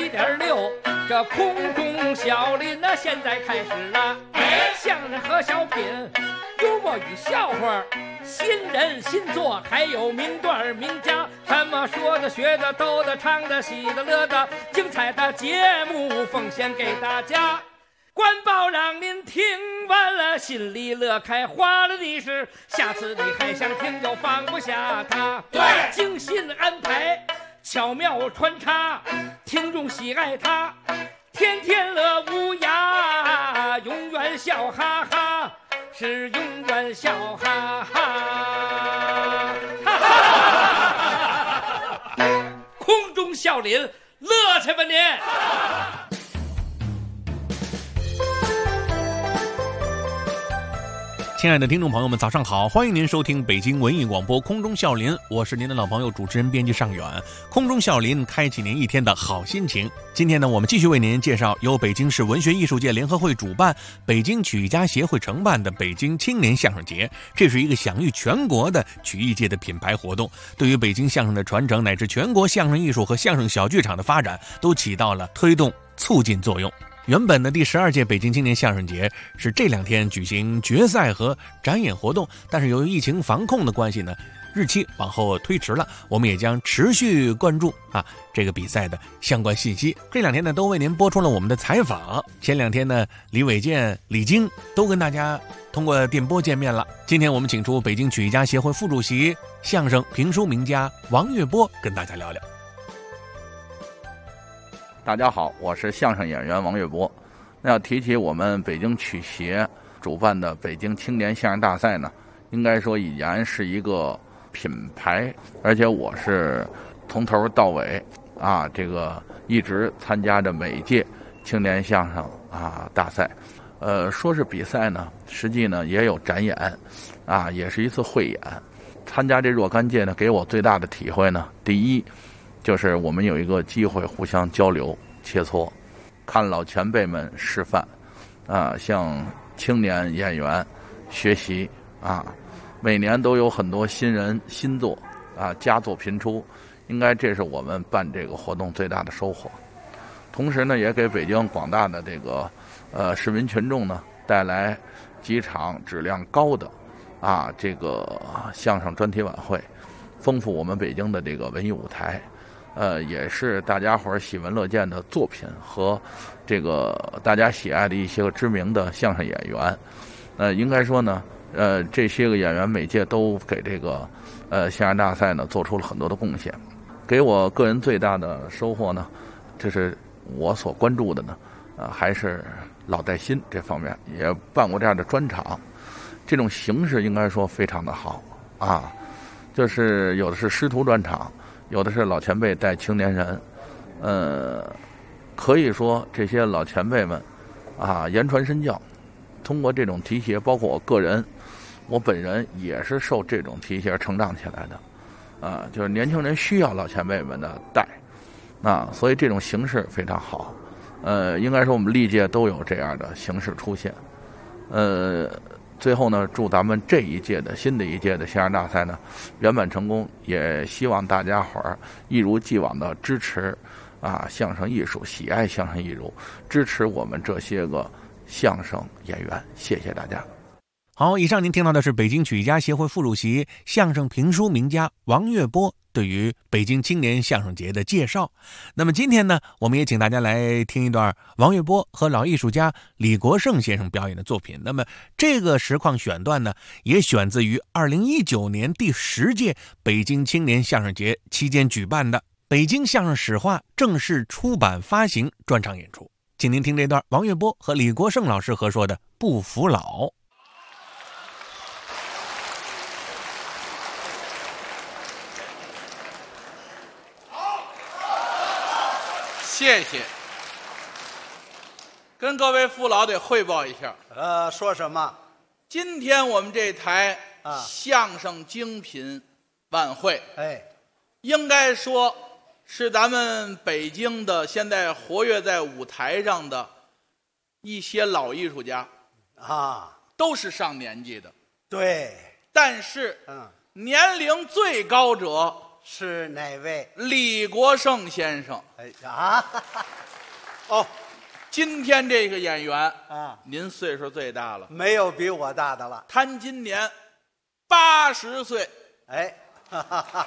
107.6，这空中小林呢，现在开始了。相声和小品，幽默与笑话，新人新作，还有名段名家，什么说的、学的、逗的、唱的、喜的、乐的，精彩的节目奉献给大家。官报让您听完了，心里乐开花了的是，下次你还想听就放不下它。 对， 精心安排，巧妙穿插，听众喜爱它，天天乐无涯，永远笑哈哈，是永远笑哈哈。空中笑林，乐去吧您！ 亲爱的听众朋友们，早上好！欢迎您收听北京文艺广播空中笑林，我是您的老朋友主持人编辑尚远。空中笑林开启您一天的好心情。今天呢，我们继续为您介绍由北京市文学艺术界联合会主办、北京曲艺家协会承办的北京青年相声节。这是一个享誉全国的曲艺界的品牌活动，对于北京相声的传承乃至全国相声艺术和相声小剧场的发展，都起到了推动促进作用。原本的第12届北京青年相声节是这2天举行决赛和展演活动，但是由于疫情防控的关系呢，日期往后推迟了。我们也将持续关注这个比赛的相关信息。这2天呢，都为您播出了我们的采访。前2天呢，李伟健、李菁都跟大家通过电波见面了。今天我们请出北京曲艺家协会副主席、相声评书名家王月波跟大家聊聊。 大家好，我是相声演员王月波。那要提起我们北京曲协主办的北京青年相声大赛呢，应该说已然是一个品牌，而且我是从头到尾这个一直参加着每一届青年相声大赛。说是比赛呢，实际呢也有展演也是一次汇演。参加这若干届呢，给我最大的体会呢，第一就是我们有一个机会互相交流切磋，看老前辈们示范向青年演员学习每年都有很多新人新作佳作频出，应该这是我们办这个活动最大的收获。同时呢，也给北京广大的这个市民群众呢带来几场质量高的这个相声专题晚会，丰富我们北京的这个文艺舞台。也是大家伙喜闻乐见的作品和这个大家喜爱的一些个知名的相声演员。应该说呢，这些个演员每届都给这个相声大赛呢做出了很多的贡献。给我个人最大的收获呢，这是我所关注的呢，还是老带新这方面，也办过这样的专场。这种形式应该说非常的好就是有的是师徒专场，有的是老前辈带青年人，可以说这些老前辈们言传身教，通过这种提携，包括我个人，我本人也是受这种提携成长起来的，就是年轻人需要老前辈们的带，所以这种形式非常好，应该说我们历届都有这样的形式出现，最后呢，祝咱们这一届的新的一届的相声大赛呢圆满成功，也希望大家伙儿一如既往的支持相声艺术，喜爱相声艺术，支持我们这些个相声演员，谢谢大家。 好，以上您听到的是北京曲艺家协会副主席、相声评书名家王月波对于北京青年相声节的介绍。那么今天呢，我们也请大家来听一段王月波和老艺术家李国盛先生表演的作品。那么这个实况选段呢，也选自于2019年第10届北京青年相声节期间举办的《北京相声史话》正式出版发行专场演出。请您听这段王月波和李国盛老师合说的《不服老》。 谢谢，跟各位父老得汇报一下。 说什么？ 今天我们这台相声精品晚会，应该说是咱们北京的现在活跃在舞台上的一些老艺术家都是上年纪的。 对， 但是年龄最高者是哪位？ 李国盛先生。 哎啊，哦， 今天这个演员啊， 您岁数最大了， 没有比我大的了。 他今年80岁。 哎，哈哈哈，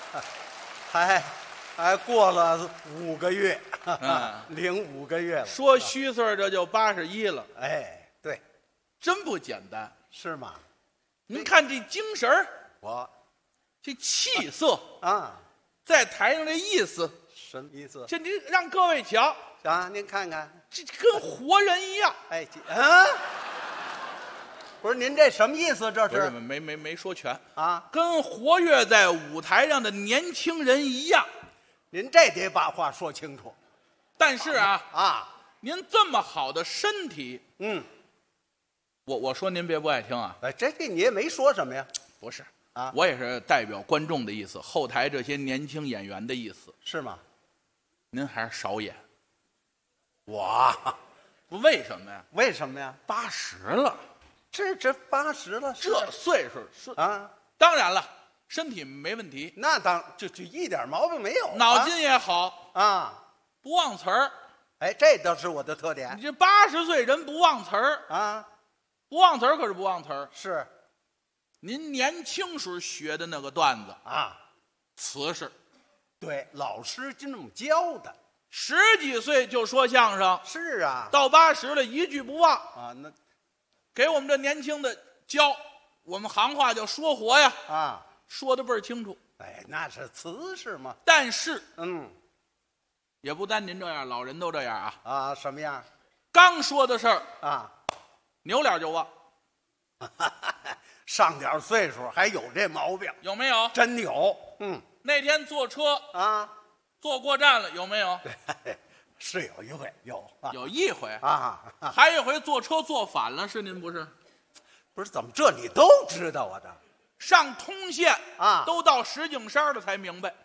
还过了5个月，领5个月了。 说虚岁这就81了。 哎，对， 真不简单， 是吗？ 您看这精神儿， 我这气色啊， 在台上这意思， 什么意思？ 这您让各位瞧， 啊，您看看， 这跟活人一样。 哎，啊，不是您这什么意思？这不是是没说全啊， 跟活跃在舞台上的年轻人一样。 您这得把话说清楚但是啊。 您这么好的身体， 嗯， 我说您别不爱听啊。 哎，这你也没说什么呀？ 不是啊我也是代表观众的意思，后台这些年轻演员的意思。 是吗？ 您还是少演。 我不为什么呀为什么呀？ ？80了， 这80了，是这岁数是啊， 当然了，身体没问题， 那就一点毛病没有， 脑筋也好， 啊， 不忘词儿。 哎，这倒是我的特点你这80岁人不忘词儿， 啊， 不忘词儿可是不忘词儿。 是您年轻时候学的那个段子， 啊， 瓷实， 对，老师就那么教的， 10几岁就说相声， 是啊， 到80了一句不忘， 啊，那给我们这年轻的教，我们行话叫说活呀， 啊， 说的倍儿清楚。 哎，那是瓷实嘛， 但是嗯也不单您这样，老人都这样啊。 啊，什么样刚说的事儿， 啊？ 扭脸就忘， 上点岁数还有这毛病， 有没有？ 真有，嗯那天坐车啊， 坐过站了，有没有？ 是有一回有啊有一回， 啊， 还有一回坐车坐反了，是您不是？ 不是怎么这你都知道啊？这上通县啊都到石景山了才明白。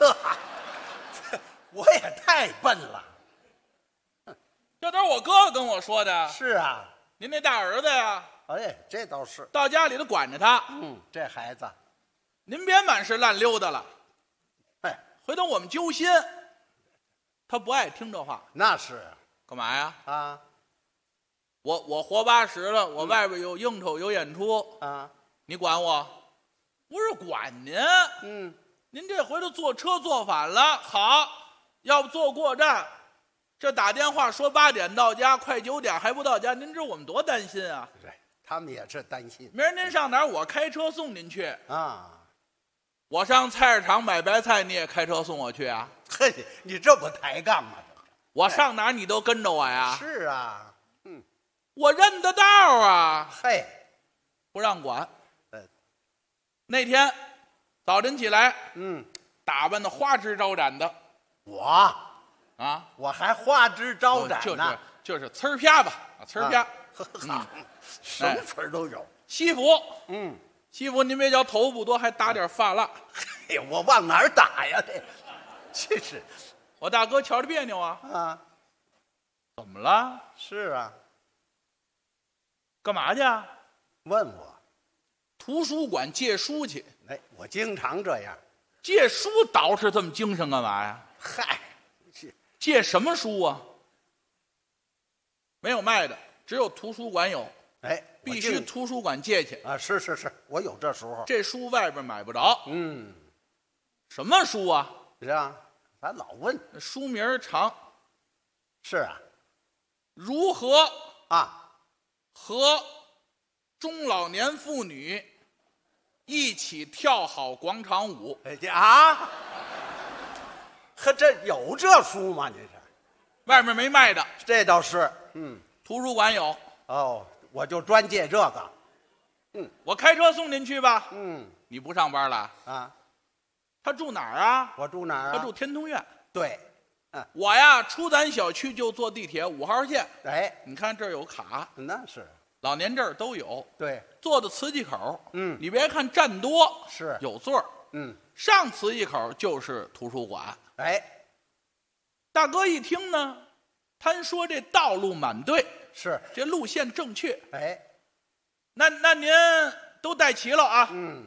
我也太笨了。 这都是我哥哥跟我说的。 是啊， 您那大儿子呀， 哎，这倒是， 到家里头管着他， 这孩子， 您别满是烂溜达了。 哎， 回头我们揪心，他不爱听这话， 那是干嘛呀？ 啊我活80了，我外边有应酬有演出， 啊， 你管我？不是管您， 嗯， 您这回头坐车坐反了，好，要不坐过站，这打电话说8点到家，快9点还不到家，您知道我们多担心啊！ 对，他们也是担心明儿您上哪儿，我开车送您去。 啊。 我上菜市场买白菜，你也开车送我去啊？ 嘿，你这不抬杠吗？ 我上哪儿你都跟着我呀？ 是啊， 我认得道啊， 嘿， 不让管。 呃那天早晨起来， 嗯， 打扮的花枝招展的我啊， 还花枝招展呢， 就是呲儿啪吧，呲儿啪。 好，什么词儿都有。 西服， 嗯， 西服您别瞧头不多，还打点发蜡。 哎呀，我往哪儿打呀？这是我大哥瞧着别扭啊， 啊， 怎么了？ 是啊， 干嘛去？ 问我， 图书馆借书去。 哎，我经常这样。 借书捯饬这么精神干嘛呀？ 嗨，是借什么书啊？没有卖的，只有图书馆有， 哎， 必须图书馆借去。 啊，是，我有这时候。 这书外边买不着。 嗯， 什么书啊？ 是啊，咱老问。 书名儿长， 是啊， 如何啊， 和中老年妇女一起跳好广场舞？ 哎啊，呵，这有这书吗？你这外面没卖的， 这倒是， 图书馆有。 哦，我就专借这个。 我开车送您去吧。 嗯你不上班了？ 啊， 他住哪儿啊？ 我住哪儿啊？ 他住天通苑。 对， 我呀，出咱小区就坐地铁5号线。 哎， 你看这儿有卡， 那是老年证都有。 对， 坐的磁器口， 嗯你别看站多， 是有座儿，上磁器口就是图书馆。 哎， 大哥一听呢，他说这道路满对， 是， 这路线正确。 哎， 那您都带齐了啊？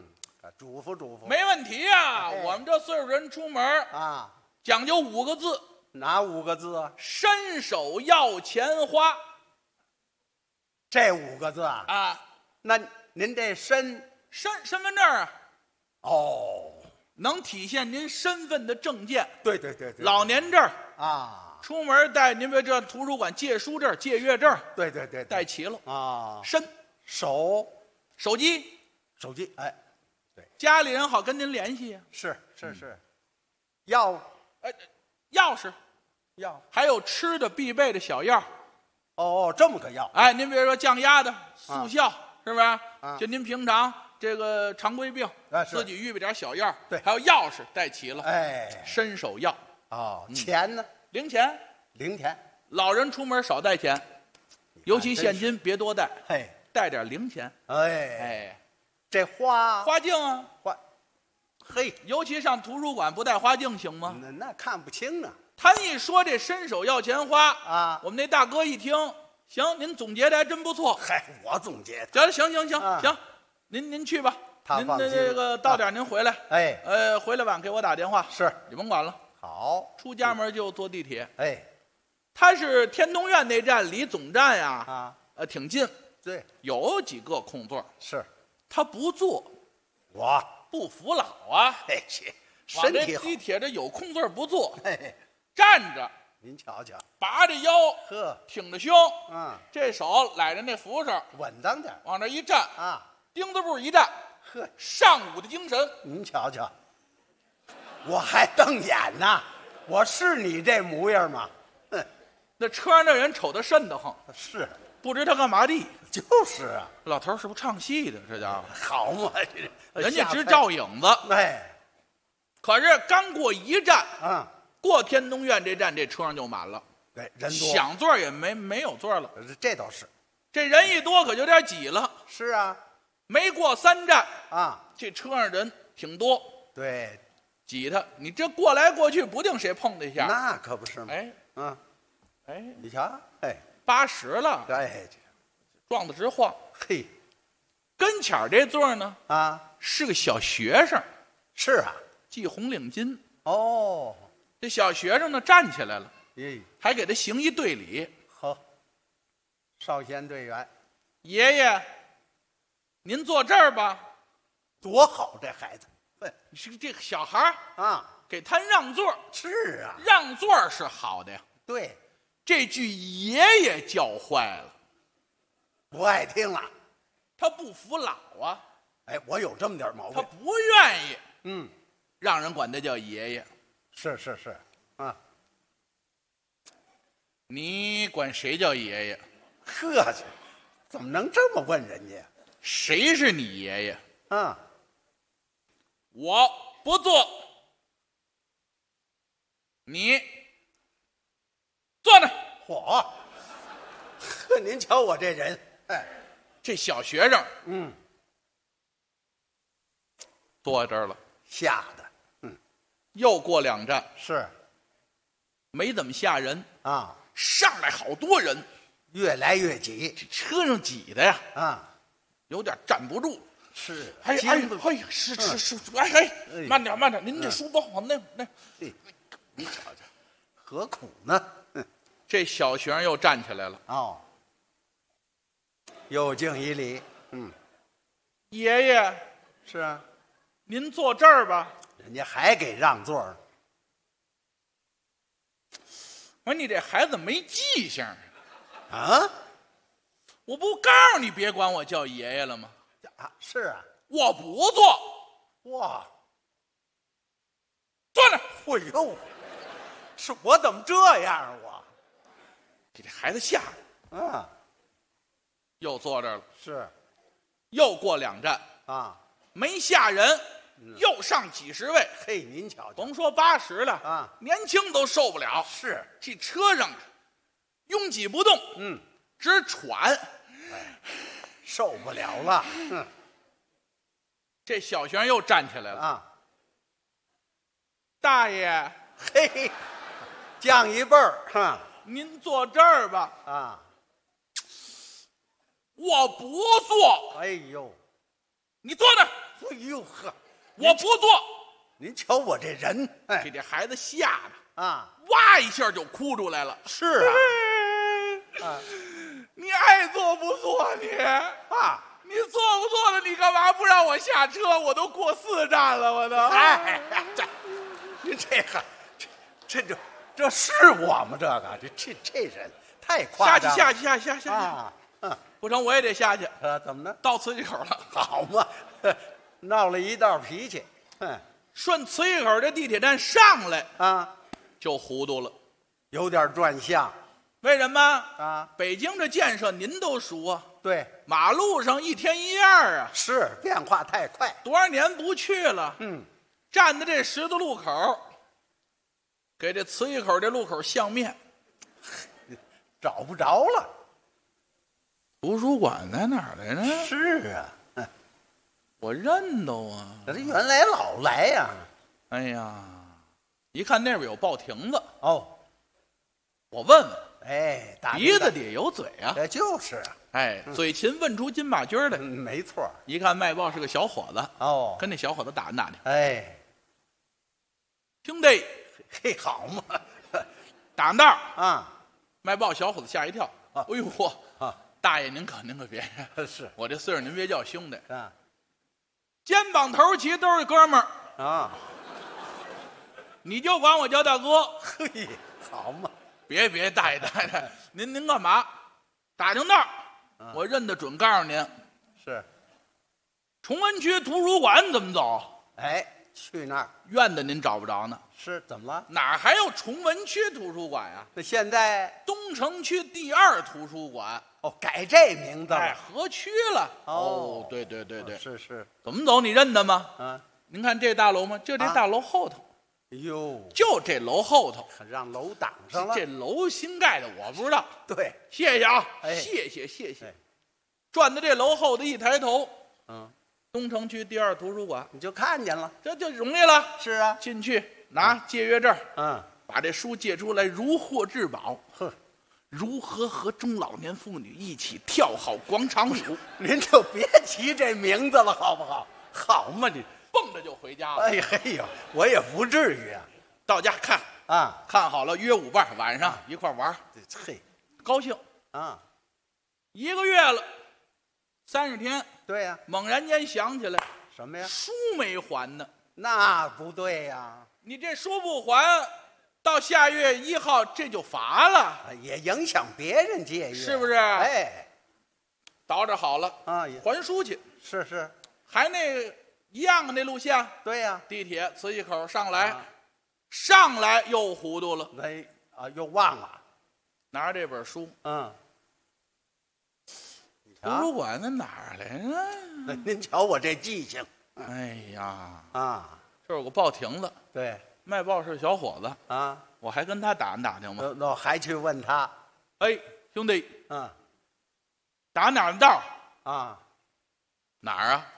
嘱咐嘱咐。 没问题啊，我们这岁数人出门啊， 讲究5个字。 哪5个字啊？ 伸手要钱花。 这5个字啊？ 啊， 那您这身份证啊？ 哦， 能体现您身份的证件。 对对对对， 老年证啊， 出门带您别这图书馆借书证、借阅证， 对对对， 带齐了啊。 手机， 哎，对， 家里人好跟您联系呀。 是，钥匙， 还有吃的必备的小药。 哦，这么个药。 哎，您比如说降压的、速效，是不是？ 啊， 就您平常这个常规病，自己预备点小药。 对， 还有钥匙带齐了。 哎， 伸手要。 哦，钱呢？ 零钱。 老人出门少带钱，尤其现金别多带。 嘿， 带点零钱。 哎，这花镜啊， 嘿， 尤其上图书馆不带花镜行吗？ 那看不清啊。 他一说这伸手要钱花啊， 我们那大哥一听，行，您总结的还真不错。 嗨，我总结的。行，您去吧。您这个到点您回来。 哎， 回来晚给我打电话。 是， 你甭管了。 好， 出家门就坐地铁。 哎， 他是天通苑那站，离总站呀挺近。 对， 有几个空座。 是， 他不坐， 我不服老啊。 哎，身体好。 地铁这有空座不坐。 嘿。 站着， 您瞧瞧， 拔着腰，挺着胸，这手揽着那扶手， 稳当点， 往这一站啊， 钉子步一站，上午的精神。 您瞧瞧，我还瞪眼呢，我是你这模样吗？哼， 那车上那人瞅他瘆得慌， 是不知他干嘛的。 就是啊， 老头是不是唱戏的？这家伙好嘛， 人家直照影子。 哎， 可是刚过一站，过天通苑这站，这车上就满了， 对，人多， 想座也没有座了。 这倒是， 这人一多可就有点挤了。 是啊， 没过3站啊， 这车上人挺多， 对， 挤他，你这过来过去，不定谁碰他一下。 那可不是嘛。 哎， 你瞧，哎 ，80了， 哎， 撞得直晃。 嘿， 跟前这座呢，是个小学生， 是啊， 系红领巾。 哦。 这小学生呢站起来了，还给他行一队礼。 好，少先队员， 爷爷，您坐这儿吧。 多好，这孩子， 你是这个小孩给他让座。 是啊， 让座是好的呀。 对， 这句爷爷叫坏了， 不爱听了。 他不服老啊。 哎，我有这么点毛病。 他不愿意，让人管他叫爷爷。 是， 你管谁叫爷爷？ 客气，怎么能这么问人家？ 谁是你爷爷？ 我不做，你坐那。 嚯，呵，您瞧我这人，哎， 这小学生，坐在这儿了， 吓得。 又过2站， 是， 没怎么吓人上来好多人， 越来越挤， 这车上挤的呀，有点站不住。 是， 哎，是，慢点，您这书包往那， 你瞧瞧，何苦呢？ 这小学生又站起来了， 又敬一礼， 爷爷， 是啊， 您坐这儿吧。 人家还给让座呢。 我说你这孩子没记性啊！ 我不告诉你别管我叫爷爷了吗？ 是啊， 我不做。 哇， 坐那。 哎呦，是我怎么这样啊？我给这孩子吓的，又坐这儿了。 是， 又过2站没吓人。又上几十位， 嘿，您瞧瞧， 甭说80了年轻都受不了。 是， 这车上拥挤不动，直喘， 受不了了。 这小学生又站起来了大爷， 嘿，降一辈儿， 您坐这儿吧。我不坐。 哎呦， 你坐那儿。 哎呦呵， 我不做。 您瞧我这人，哎给这孩子吓的啊， 哇一下就哭出来了。 是啊， 你爱做不做你啊？ 你做不做的？你干嘛不让我下车？我都过4站了，我都。 哎，您这个，这是我吗？这人太夸张了。 下去啊！ 不成，我也得下去。 怎么呢？ 到磁器口了， 好嘛，闹了一道脾气。 顺磁器口这地铁站上来啊， 就糊涂了， 有点转向为什么啊？ 北京这建设您都熟啊， 对， 马路上一天一样啊， 是变化太快。 多少年不去了，站在这十字路口，给这磁器口这路口相面， 找不着了。 图书馆在哪儿来着？ 是啊， 我认得啊， 这原来老来呀。 哎呀，一看那边有报亭子， 哦， 我问问， 哎， 鼻子底有嘴啊， 就是啊， 哎，嘴勤问出金马驹来。 没错。 一看卖报是个小伙子， 哦， 跟那小伙子打听打听， 哎， 兄弟， 嘿，好嘛， 打听道啊， 卖报小伙子吓一跳，哎呦嚯，大爷您可别， 是我这岁数您别叫兄弟， 啊肩膀头齐都是哥们儿， 啊， 你就管我叫大哥， 嘿，好嘛， 别大爷，您干嘛？打听道我认得准，告诉您， 是， 崇文区图书馆怎么走？ 哎，去那儿院子您找不着呢， 是怎么了？ 哪儿还有崇文区图书馆呀？ 那现在东城区第2图书馆。 改这名字了。 哎，合区了。 哦， 对， 是， 怎么走？你认得吗？ 啊， 您看这大楼吗？就这大楼后头， 哟， 就这楼后头， 可让楼挡上了。 这楼新盖的，我不知道。 对， 谢谢啊， 哎谢谢哎。 转到这楼后的一抬头， 东城区第2图书馆， 你就看见了。 这就容易了。 是啊， 进去拿借阅证， 把这书借出来，如获至宝。 呵。 如何和中老年妇女一起跳好广场舞？ 您就别提这名字了，好不好？好嘛，你蹦着就回家了。 哎嘿呦，我也不至于啊。 到家看啊， 看好了约5伴，晚上一块玩。 嘿， 高兴啊 ！1个月了，30天。 对呀， 猛然间想起来， 什么呀？ 书没还呢。 那不对呀， 你这书不还，到下月1号这就罚了， 也影响别人借阅， 是不是？ 哎， 捯饬好了啊， 还书去。 是， 还那一样的那录像。 对呀， 地铁磁器口上来又糊涂了。 哎又忘了， 拿着这本书，图书馆在哪儿来着？ 您瞧我这记性。 哎呀， 这有个报亭子， 对， 卖报是小伙子啊， 我还跟他打听吗？ 那还去问他， 哎，兄弟， 打哪儿的道啊？ 哪儿啊？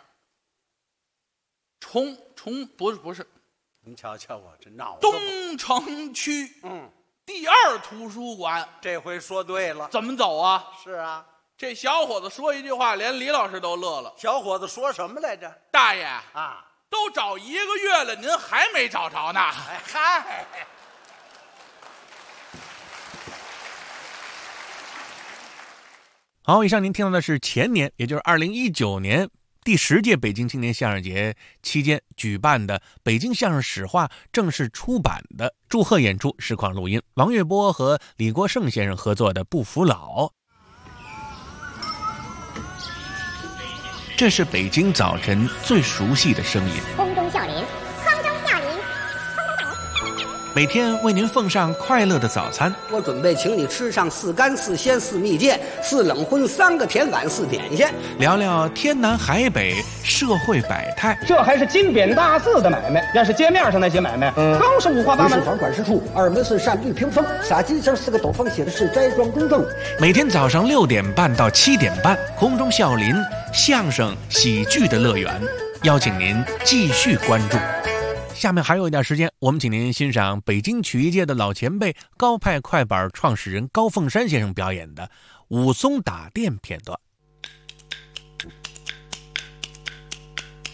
不是， 您瞧瞧我这脑子。 东城区第2图书馆， 这回说对了。 怎么走啊？ 是啊， 这小伙子说一句话，连李老师都乐了。 小伙子说什么来着？ 大爷啊， 都找1个月了，您还没找着呢。 哎嗨。 好，以上您听到的是前年，也就是2019年第10届北京青年相声节期间举办的北京相声史话正式出版的祝贺演出实况录音，王月波和李国盛先生合作的《不服老》。这是北京早晨最熟悉的声音， 空中笑林， 每天为您奉上快乐的早餐。 我准备请你吃上4干4鲜4蜜饯4冷荤3个甜碗4点心， 聊聊天南海北社会百态。 这还是金匾大字的买卖，要是街面上那些买卖，更是五花八门。 房管事处2门是扇绿屏风，洒金星4个斗方，写的是斋庄公证。 每天早上6点半到7点半，空中笑林相声喜剧的乐园，邀请您继续关注。下面还有一点时间，我们请您欣赏北京曲艺界的老前辈高派快板创始人高凤山先生表演的武松打店片段。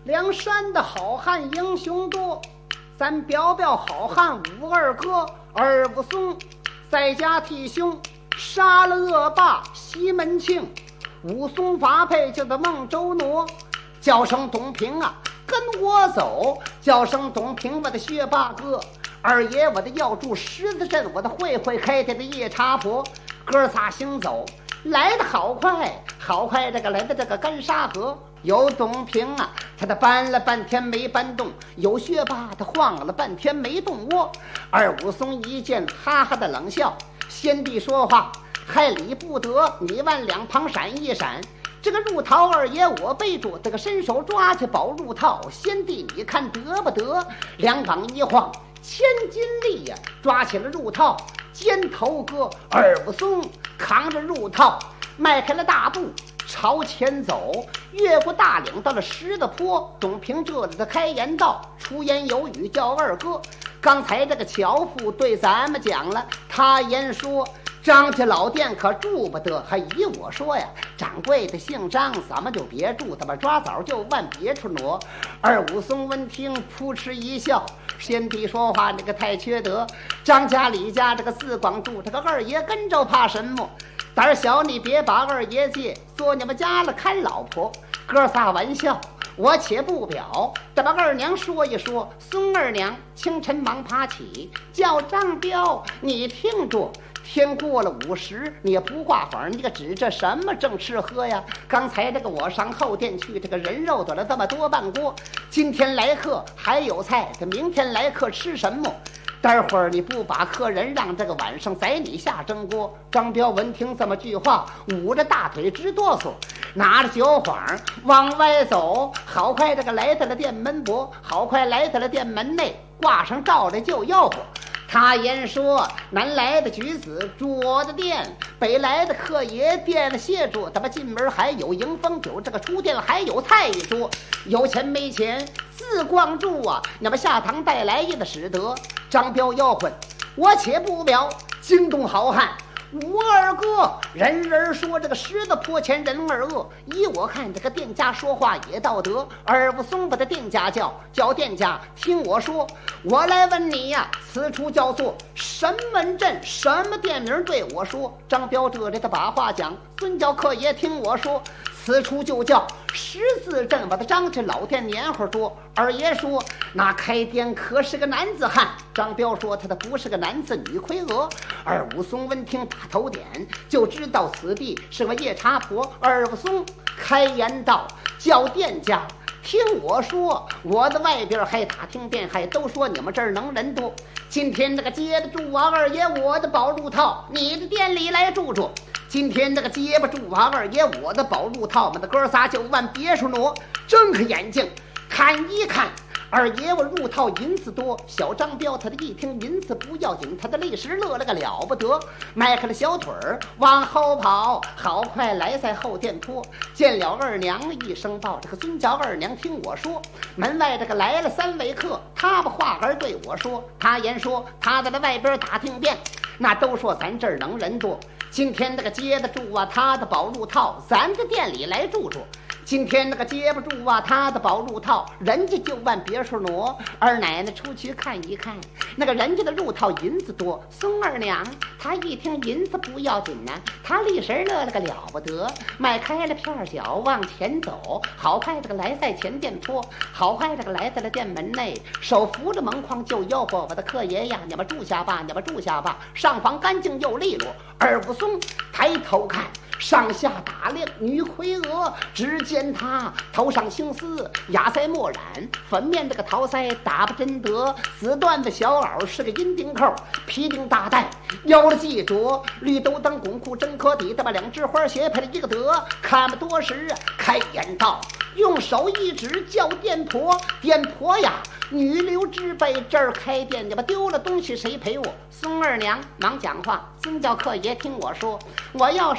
梁山的好汉英雄多，咱表表好汉武二哥二武松，在家替兄杀了恶霸西门庆，武松发配就在孟州挪，叫声董平啊跟我走，叫声董平我的薛八哥，二爷我的要住狮子镇，我的会开店的夜叉婆，哥仨行走来得好快好快，这个来的这个干沙河，有董平啊他的搬了半天没搬动，有薛八他晃了半天没动窝，二武松一见哈哈的冷笑，先帝说话还理不得，你往两旁闪一闪，这个入套二爷我背住，这个伸手抓起保入套，先帝你看得不得？两膀一晃千斤力呀，抓起了入套肩头哥，二武松扛着入套迈开了大步朝前走，越过大岭到了石子坡，董平这里的开言道，出言有语叫二哥，刚才这个樵夫对咱们讲了，他言说张家老店可住不得，还以我说呀，掌柜的姓张，咱们就别住，咱们抓早就往别处挪。二武松闻听扑哧一笑，先帝说话那个太缺德，张家李家这个四广住，这个二爷跟着怕什么？胆小你别把二爷借，做你们家了看老婆。哥仨玩笑我且不表，得把二娘说一说。孙二娘清晨忙爬起，叫张彪，你听着，天过了50，你也不挂谎，你个指着什么正吃喝呀？刚才这个我上后殿去，这个人肉端了这么多半锅，今天来客还有菜，这明天来客吃什么？待会儿你不把客人让，这个晚上宰你下蒸锅。张彪闻听这么句话，捂着大腿直哆嗦，拿着酒幌往外走，好快这个来到了店门脖，好快来到了店门内，挂上罩来就吆喝。他言说，南来的举子住我的店，北来的客爷店谢住，咱们进门还有迎风酒，这个出店还有菜一桌，有钱没钱自光住啊，那么下堂带来一个使得。张彪吆喝，我且不表，惊动好汉吴二哥，人人说这个狮子坡前人二恶，依我看这个店家说话也道德。二武松把这店家叫店家，听我说，我来问你呀，此处叫做神门镇，什么店名对我说？张彪这里他把话讲，孙教客也听我说，此处就叫十字镇，我的张家老店年货多。二爷说，那开店可是个男子汉。张彪说，他的不是个男子女魁娥。二武松闻听打头点，就知道此地是个夜叉婆。二武松开言道，叫店家，听我说，我的外边还打听店，还都说你们这儿能人多。今天这个接得住啊，二爷我的宝入套，你的店里来住住。今天这个接不住啊，二爷我的宝入套，我们的哥仨就往别处挪。睁开眼睛看一看，二爷我入套银子多。小张彪他的一听银子不要紧，他的立时乐了个了不得，迈开了小腿儿往后跑，好快来在后殿坡，见了二娘一声报，这个尊叫二娘听我说，门外这个来了3位客，他把话儿对我说，他言说他在那外边打听遍，那都说咱这儿能人多。今天这个接得住啊，他的宝入套，咱这店里来住住。今天那个接不住啊，他的宝入套，人家就往别处挪。二奶奶出去看一看，那个人家的入套银子多。孙二娘她一听银子不要紧呢，她立时乐了个了不得，迈开了片脚往前走，好快这个来在前店坡，好快这个来在了店门内，手扶着门框就吆喝，我的客爷呀，你们住下吧，你们住下吧，上房干净又利落。二武松抬头看，上下打量女魁娥，只见她头上青丝，雅腮墨染，粉面这个桃腮打不真得，紫缎的小袄是个阴钉扣，皮钉大带，腰了系着绿兜裆拱裤真可抵，他把2只花鞋配了一个得。看不多时开言道，用手一指叫店婆，店婆呀，女流之辈，这儿开店，你们丢了东西谁赔我？孙二娘忙讲话，孙教客爷听我说，我要是不说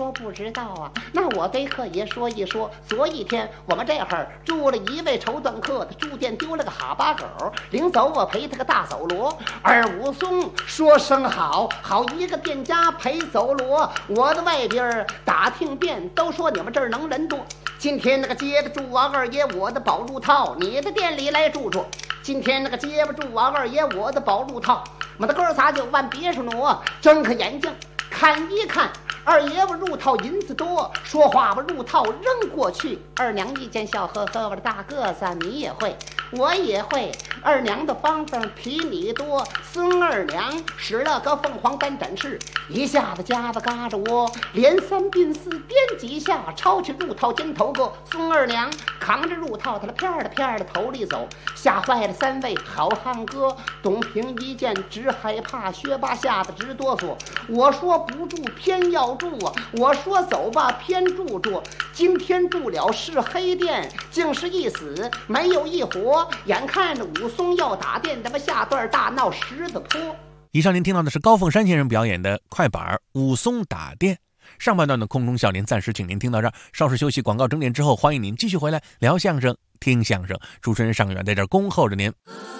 说不知道啊，那我对客也说一说。昨一天我们这会儿住了一位绸缎客，他住店丢了个哈巴狗，临走我陪他个大走罗。二武松说声好，好一个店家陪走罗。我的外边打听遍，都说你们这儿能人多。今天那个接着住啊，二爷我的宝路套，你的店里来住住。今天那个接不住啊，二爷我的宝路套，我的哥仨就往别处挪，睁开眼睛看一看，二爷我入套银子多，说话我入套扔过去。二娘一见笑呵呵，我的大个子你也会，我也会。二娘的方法比你多，孙二娘使了个凤凰单展翅，一下子夹子嘎着窝，连三并四颠几下，抄起入套肩头个。孙二娘扛着入套，他的片儿的头里走，吓坏了三位好汉哥。董平一见直害怕，薛八吓得直哆嗦。我说不住偏要住啊，我说走吧偏住。今天住了是黑店，竟是一死没有一活。眼看着武松要打店，咱们下段大闹狮子坡。 以上您听到的是高凤山先生表演的快板《武松打店》。上半段的空中笑林暂时请您听到这儿，稍事休息，广告整点之后，欢迎您继续回来聊相声、听相声。主持人尚远在这儿恭候着您。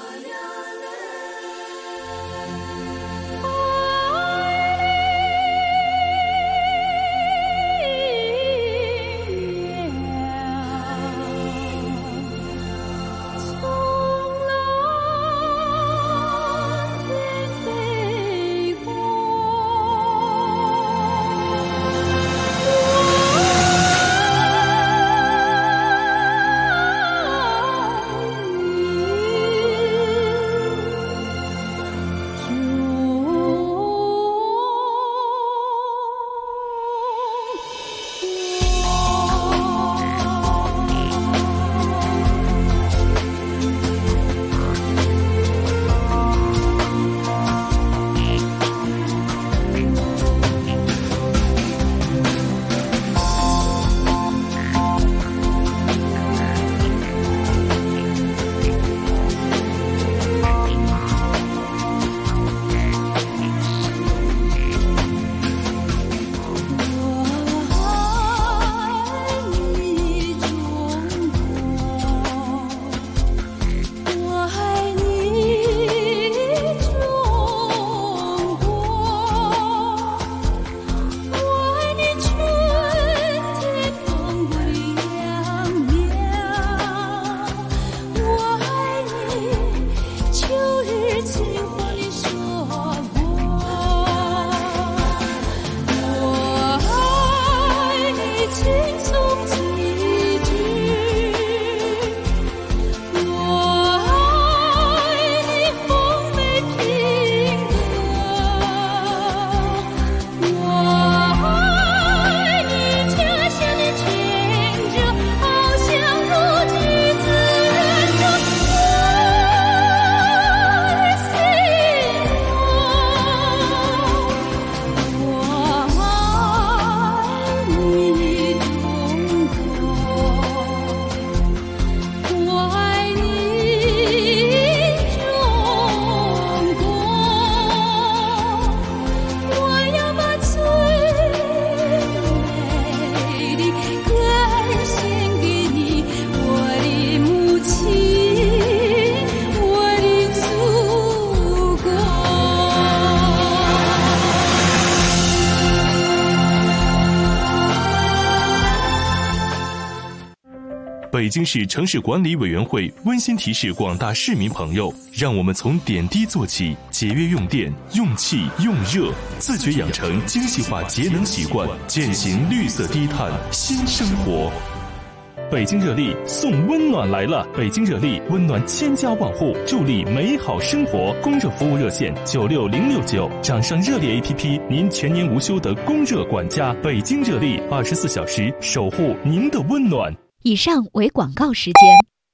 北京市城市管理委员会温馨提示广大市民朋友，让我们从点滴做起，节约用电、用气、用热，自觉养成精细化节能习惯，践行绿色低碳新生活。北京热力送温暖来了！北京热力温暖千家万户，助力美好生活。供热服务热线96069，掌上热力 APP， 您全年无休的供热管家。北京热力24小时守护您的温暖。 以上为广告时间。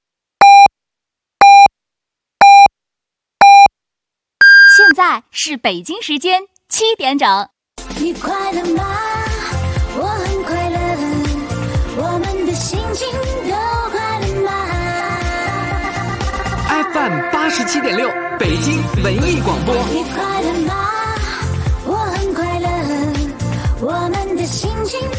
现在是北京时间7点整。 你快乐吗？我很快乐，我们的心情都快乐吗 ？FM 87.6，北京文艺广播。 你快乐吗？我很快乐，我们的心情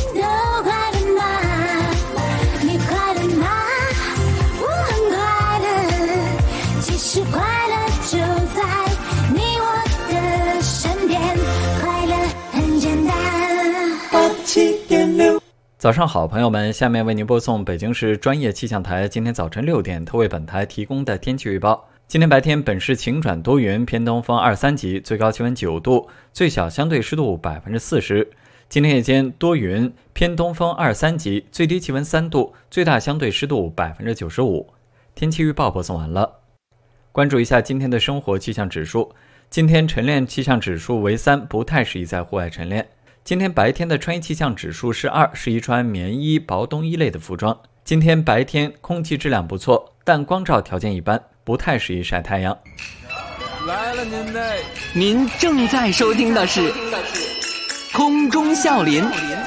早上好，朋友们，下面为您播送北京市专业气象台今天早晨6点特为本台提供的天气预报。今天白天本市晴转多云，偏东风2、3级，最高气温9度，最小相对湿度40%。今天夜间多云，偏东风2、3级，最低气温3度，最大相对湿度95%。天气预报播送完了。关注一下今天的生活气象指数，今天晨练气象指数为3，不太适宜在户外晨练。今天白天的穿衣气象指数是2，适宜穿棉衣、薄冬衣类的服装。今天白天空气质量不错，但光照条件一般，不太适宜晒太阳。 来了您嘞！您正在收听的是空中笑林。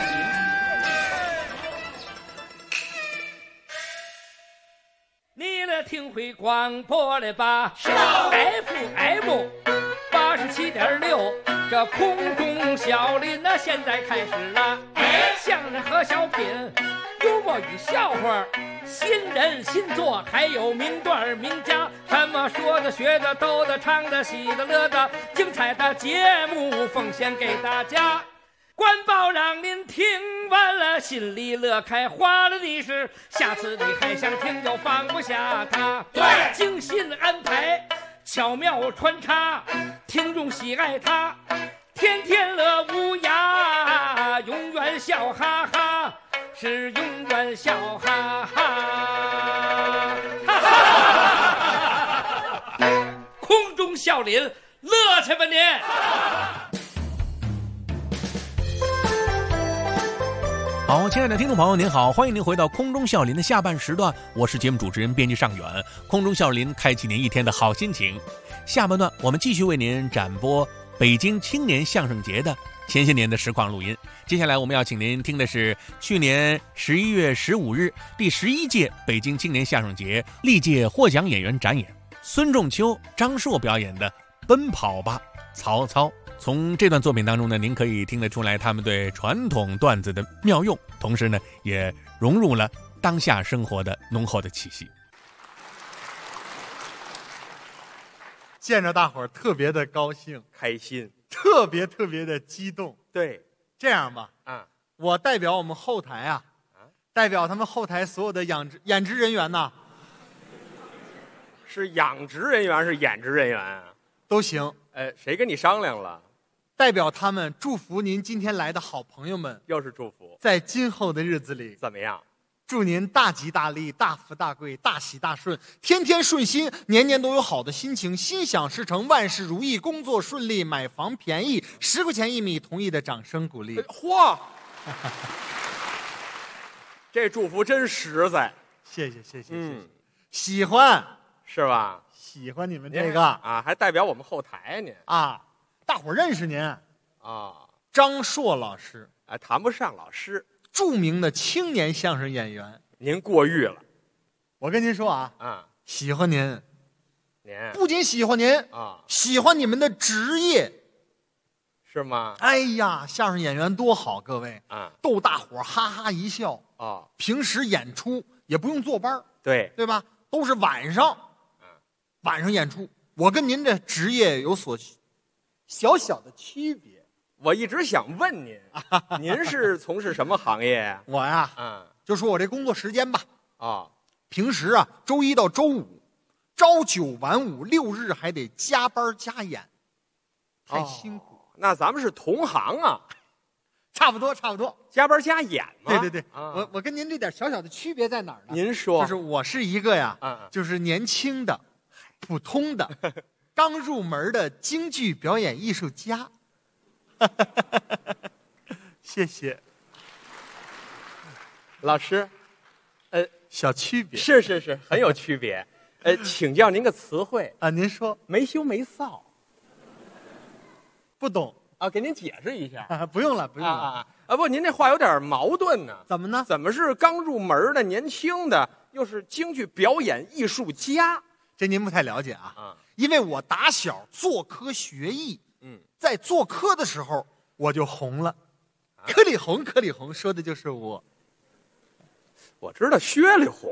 你来听会广播了吧？FM 87.6，这空中笑林那现在开始了。相声和小品，幽默与笑话，新人新作，还有名段名家，什么说的、学的、逗的、唱的、喜的、乐的，精彩的节目奉献给大家。官报让您听完了心里乐开花了的是，下次你还想听就放不下它。对，精心安排，巧妙穿插，听众喜爱它，天天乐无涯，永远笑哈哈，是永远笑哈哈。空中笑林，乐去吧您！ 好，亲爱的听众朋友您好，欢迎您回到空中笑林的下半时段，我是节目主持人编辑尚远。空中笑林开启您一天的好心情。下半段我们继续为您展播北京青年相声节的前些年的实况录音。接下来我们要请您听的是去年11月15日第11届北京青年相声节历届获奖演员展演，孙仲秋、张硕表演的《奔跑吧曹操》。从这段作品当中呢，您可以听得出来他们对传统段子的妙用，同时呢也融入了当下生活的浓厚的气息。 见着大伙儿特别的高兴开心， 特别的激动。 对， 这样吧，我代表我们后台代表他们后台所有的演职人员呐， 是养殖人员是演职人员啊？ 都行。 谁跟你商量了？ 代表他们祝福您今天来的好朋友们， 又是祝福， 在今后的日子里怎么样？ 祝您大吉大利、大富大贵、大喜大顺，天天顺心，年年都有好的心情，心想事成，万事如意，工作顺利，买房便宜，10块钱1米，同意的掌声鼓励。 嚯，这祝福真实在， 谢谢。喜欢是吧？ 喜欢你们这个啊，还代表我们后台您啊，大伙认识您啊， 张硕老师， 谈不上老师， 著名的青年相声演员。 您过誉了， 我跟您说喜欢您，不仅喜欢您喜欢你们的职业， 是吗？ 哎呀，相声演员多好，各位逗大伙哈哈一笑平时演出也不用坐班，对吧？都是晚上演出。我跟您这职业有所小小的区别。 我一直想问您，您是从事什么行业呀？ 我呀，就说我这工作时间吧。平时周一到周五，朝9晚5，6日还得加班加演，太辛苦。 那咱们是同行啊。 差不多， 加班加演嘛。 对，我跟您这点小小的区别在哪儿呢？ 您说， 就是我是一个就是年轻的、普通的、刚入门的京剧表演艺术家。谢谢老师。 小区别是很有区别。请教您个词汇您说。 没羞没臊。 不懂给您解释一下。 不用了不，您这话有点矛盾呢。 怎么呢？ 怎么是刚入门的年轻的，又是京剧表演艺术家？ 这您不太了解因为我打小做科学艺，在做科的时候我就红了。柯里红说的就是我。 我知道薛里红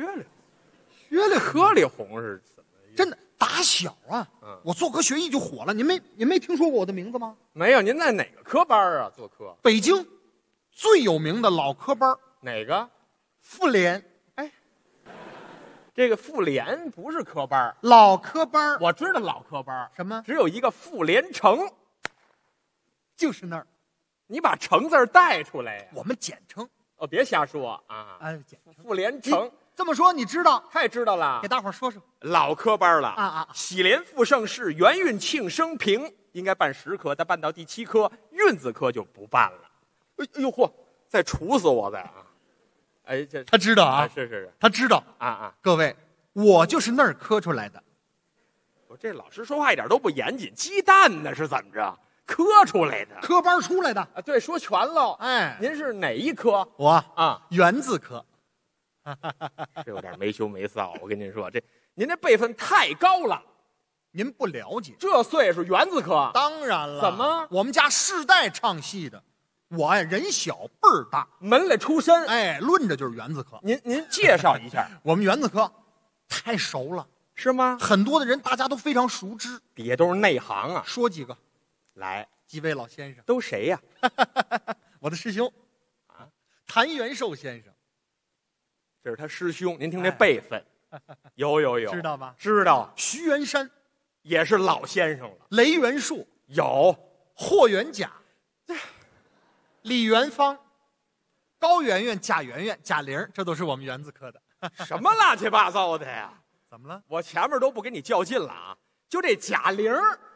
柯里红是怎么意思？ 真的打小我做科学艺就火了。您没听说过我的名字吗？ 没有。您在哪个科班做科？ 北京最有名的老科班。 哪个？ 妇联。 哎，这个妇联不是科班， 老科班。 我知道老科班什么？ 只有一个妇联城， 就是那儿。 你把城字带出来呀。 我们简称。 哦，别瞎说啊！ 简称妇联城。 这么说你知道？ 太知道了。 给大伙说说。 老科班了啊！ 喜连复盛世，元运庆生平，应该办10科，他办到第7科，运字科就不办了。哎呦嚯！再处死我再啊！哎，这他知道啊， 是， 他知道啊！ 各位，我就是那儿磕出来的。 我这老师说话一点都不严谨，鸡蛋呢是怎么着？磕出来的， 科班出来的啊！对，说全喽。 哎， 您是哪一科？ 我啊， 元字科。 这有点没羞没臊，我跟您说，您这辈分太高了。 您不了解， 这岁数元字科？ 当然了。 怎么？ 我们家世代唱戏的。我呀，人小辈儿大， 门里出身， 哎，论着就是元字科。 您介绍一下， 我们元字科太熟了， 是吗？ 很多的人大家都非常熟知， 底下都是内行啊。 说几个， 来， 几位老先生， 都谁呀？ 我的师兄啊，谭元寿先生， 这是他师兄。您听这辈分，有， 知道吧？ 知道。 徐元山也是老先生了。 雷元树有， 霍元甲。李元芳、高圆圆、贾圆圆、贾玲，这都是我们元字科的。 什么乱七八糟的呀？ 怎么了？ 我前面都不跟你较劲了啊！就这贾玲，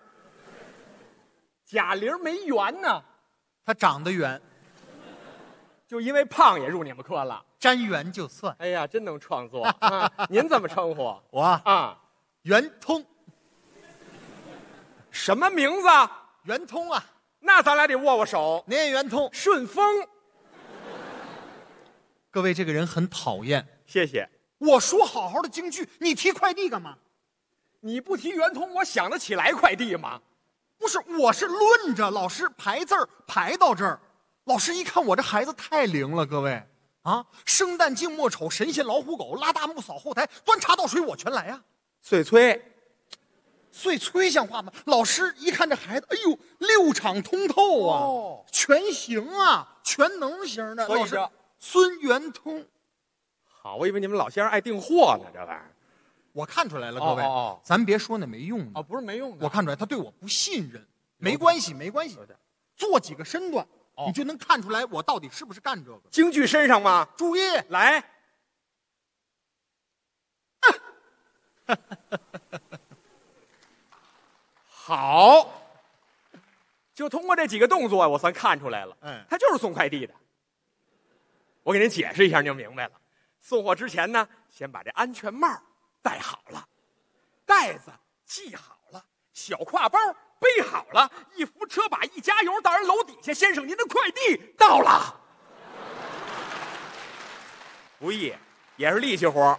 贾玲没圆呢， 她长得圆， 就因为胖也入你们科了。 沾圆就算。 哎呀，真能创作啊！您怎么称呼我啊？ 圆通。 什么名字？ 圆通啊。 那咱俩得握握手。 您也圆通。 顺丰。 各位，这个人很讨厌。 谢谢。 我说好好的京剧，你提快递干嘛？ 你不提圆通，我想得起来快递吗？ 不是，我是论着老师排字儿排到这儿。老师一看我这孩子太灵了，各位啊，生旦净末丑，神仙老虎狗，拉大幕扫后台，端茶倒水我全来啊。 碎催。 碎催像话吗？老师一看这孩子，哎呦，6场通透啊，全行啊，全能型的。 所以叫孙元通。 好，我以为你们老先生爱订货呢，这玩意儿。 我看出来了，各位，咱别说那没用的不是没用的。 我看出来他对我不信任。没关系，做几个身段，你就能看出来我到底是不是干这个。 京剧身上吗？ 注意， 来。好，就通过这几个动作，我算看出来了。他就是送快递的。我给您解释一下，您就明白了。送货之前呢，先把这安全帽戴好了，袋子系好了，小挎包背好了，一扶车把，一加油，到人楼底下，先生，您的快递到了。不易，也是力气活。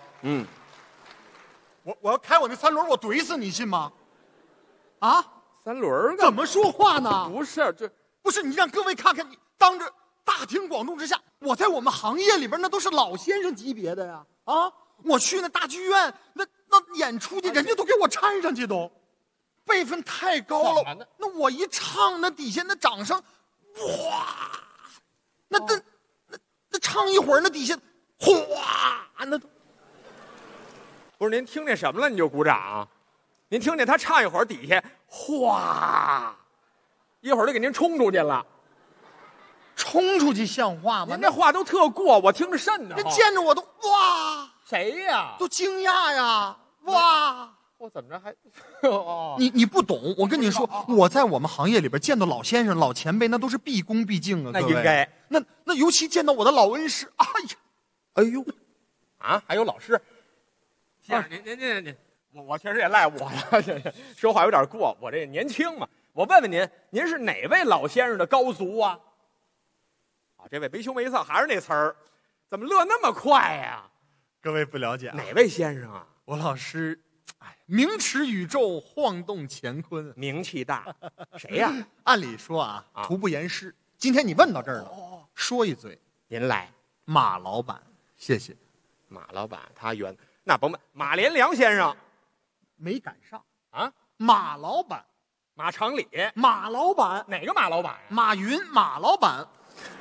我要开我那3轮，我怼死你，信吗？啊 ，3轮怎么说话呢？ 不是，这不是你让各位看看，你当着大庭广众之下，我在我们行业里边那都是老先生级别的呀！啊，我去那大剧院，那演出去，人家都给我搀上去都，辈分太高了。那我一唱，那底下那掌声，哇，那唱一会儿，那底下哗，那都不是您听见什么了你就鼓掌？您听见他唱一会儿，底下哗，一会儿就给您冲出去了。 冲出去像话吗？ 您这话都特过，我听着瘆得慌。 这见着我都哇， 谁呀？ 都惊讶呀！哇， 我怎么着还？ 你不懂，我跟你说，我在我们行业里边见到老先生、老前辈，那都是毕恭毕敬啊。 那应该。 那尤其见到我的老恩师，哎呦， 啊，还有老师。先生，您。我确实也赖我了，说话有点过。我这年轻嘛，我问问您，您是哪位老先生的高足啊？这位没羞没臊，还是那词儿，怎么乐那么快呀？ 各位不了解啊， 哪位先生啊？ 我老师，名驰宇宙，晃动乾坤， 名气大。谁呀？ 按理说啊，徒不言师。今天你问到这儿了，说一嘴， 您来。 马老板，谢谢。 马老板，他原那甭问，马连良先生。 没赶上啊！ 马老板， 马常理， 马老板， 哪个马老板呀？ 马云，马老板。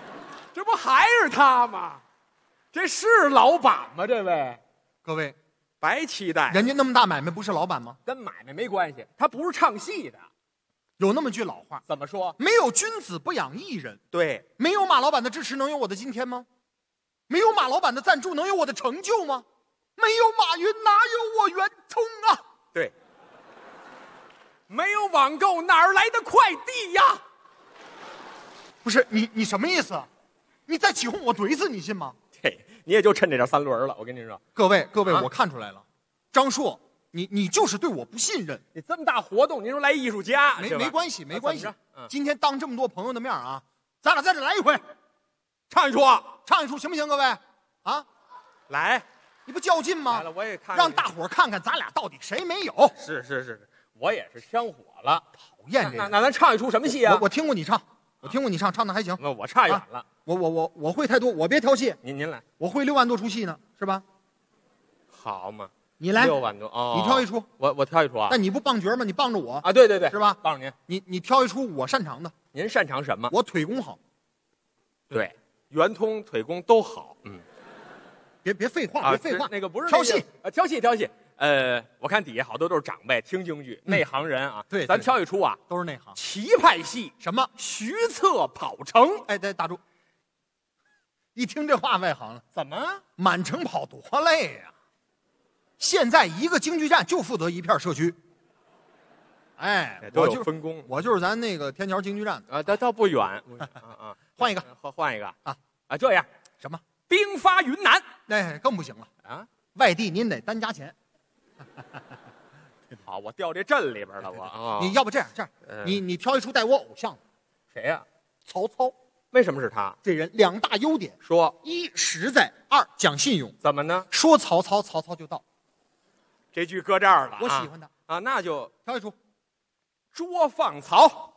这不还是他吗？这是老板吗？这位， 各位， 白期待。 人家那么大买卖，不是老板吗？ 跟买卖没关系，他不是唱戏的。 有那么句老话， 怎么说？ 没有君子不养艺人。 对， 没有马老板的支持，能有我的今天吗？没有马老板的赞助，能有我的成就吗？没有马云，哪有我圆通啊？ 对，没有网购，哪儿来的快递呀？ 不是你什么意思？你再起哄，我怼死你，信吗？ 嘿，你也就趁这点三轮了。我跟你说， 各位，我看出来了，张硕，你就是对我不信任。 你这么大活动，您说来艺术家， 没关系，没关系。今天当这么多朋友的面啊，咱俩在这来一回， 唱一出， 行不行？各位啊， 来， 你不较劲吗？ 来了，我也看， 让大伙看看咱俩到底谁没有。 是，我也是香火了， 讨厌这个。 那咱唱一出什么戏啊？ 我听过你唱，唱的还行。 那我差远了。 我会太多，我别挑戏。 您来， 我会6万多出戏呢，是吧？ 好嘛， 你来 6万多哦， 你挑一出， 我挑一出啊。 那你不棒角吗？你棒着我啊？对， 是吧？ 棒着您。 你挑一出我擅长的。 您擅长什么？ 我腿功好。 对，圆通腿功都好。 别废话，别废话。 那个不是挑戏啊，挑戏。我看底下好多都是长辈听京剧，内行人啊。 对， 咱挑一出啊， 都是内行。 棋派戏， 什么？ 徐策跑城。 哎，打住！一听这话，外行了。 怎么？ 满城跑多累呀！现在一个京剧站就负责一片社区。哎， 都有分工。 我就是咱那个天桥京剧站的啊，倒不远。 换一个， 换一个啊！这样什么？ 兵发云南， 那更不行了啊！ 外地您得单加钱。 好，我掉这阵里边了，我啊！ 你要不这样，你挑一出带我偶像的。 谁呀？ 曹操。 为什么是他？ 这人2大优点： 说 1实在，2讲信用。 怎么呢？ 说曹操，曹操就到。 这句搁这儿了， 我喜欢他啊！那就挑一出， 捉放曹。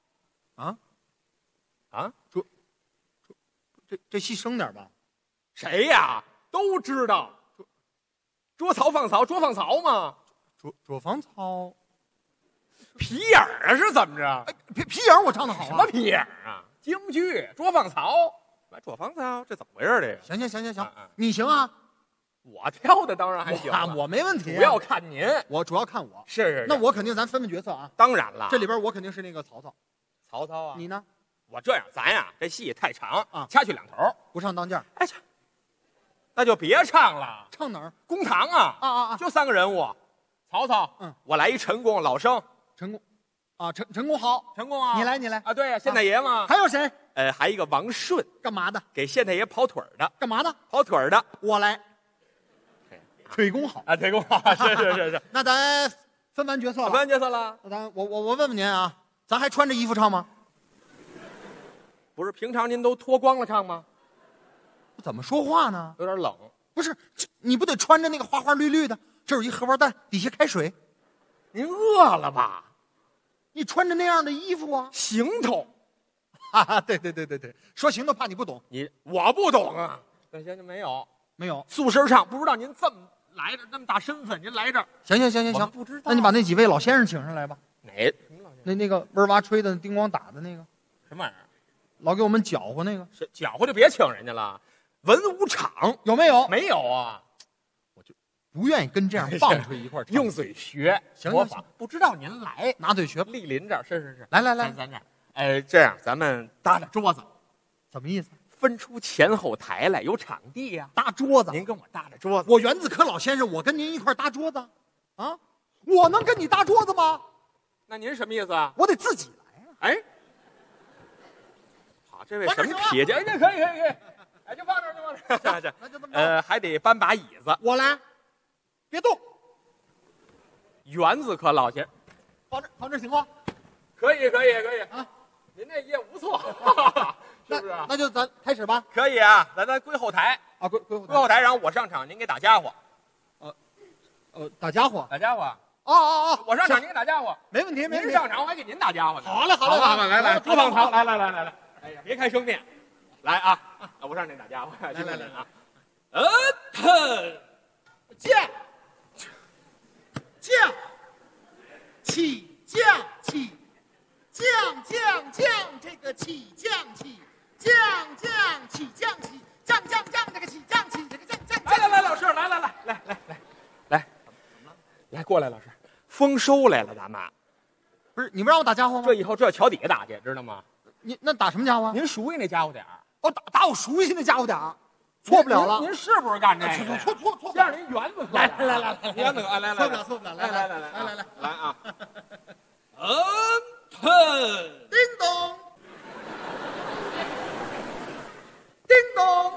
这戏生点吧？ 谁呀？都知道。捉曹放曹，捉放曹吗？ 捉放曹， 皮影啊？是怎么着？ 皮影我唱的好啊！ 什么皮影啊？京剧捉放曹，捉放曹，这怎么回事？这个行，你行啊？ 我挑的当然还行， 我没问题。 主要看您， 我主要看我。 是。 那我肯定咱分角色啊。 当然了， 这里边我肯定是那个曹操。 曹操啊？ 你呢？ 我这样，咱呀这戏太长啊，掐去2头， 不唱当家。 哎，那就别唱了。 唱哪儿？ 公堂啊！就3个人物，曹操。我来一陈宫老生。 陈宫。啊，陈宫好， 陈宫啊， 你来啊！对呀，县太爷嘛。 还有谁？ 还一个王顺， 干嘛的？ 给县太爷跑腿的。 干嘛的？ 跑腿的。 我来。腿功好啊，腿功好，是。 那咱分完角色了。 分完角色了。 那咱我问问您啊，咱还穿着衣服唱吗？ 不是，平常您都脱光了唱吗？ 怎么说话呢？ 有点冷。 不是，你不得穿着那个花花绿绿的？这有一荷包蛋，底下开水。 您饿了吧？ 你穿着那样的衣服啊， 行头， 对，说行头怕你不懂， 我不懂啊。那行，没有素身唱，不知道您这么来这么大身份，您来这儿。 行， 不知道。 那你把那几位老先生请上来吧。 什么老先生？ 那个温娃吹的，叮咣打的那个， 什么玩意儿？ 老给我们搅和那个， 搅和就别请人家了。文武场有没有？ 没有啊。 不愿意跟这样棒槌一块用嘴学模仿，不知道您来拿嘴学。 莅临这儿是， 来， 咱这儿，这样咱们搭着桌子， 什么意思？ 分出前后台来，有场地呀， 搭桌子。 您跟我搭着桌子， 我原子科老先生，我跟您一块搭桌子，啊，我能跟你搭桌子吗？ 那您什么意思啊？ 我得自己来啊。 哎，好，这位什么撇家？这可以，哎，就放这儿，行。 那就这么还得搬把椅子， 我来。别动， 原子科老先生， 放这行吗？ 可以啊！您这业务不错，是不是？ 那就咱开始吧。 可以啊，咱归后台啊，归后台，然后我上场，您给打家伙。 打家伙，哦， 我上场，您给打家伙， 没问题。 您上场，我还给您打家伙呢。 好嘞， 来，捉放曹，来，哎呀，别开生面，来啊！我上这打家伙，来啊！ 起将，这个起将起， 降起，降起，降这个起，降起这个降。 来，老师，来，过来，老师，丰收来了，咱们不是你们让我打家伙吗？ 这以后这桥底下打去，知道吗？ 你那打什么家伙？ 您熟悉那家伙点儿？ 哦，打我熟悉那家伙点儿，错不了了。 您是不是干这个？ 错， 让您圆子来， 圆子来， 错不了，来啊！ 叮咚，叮咚，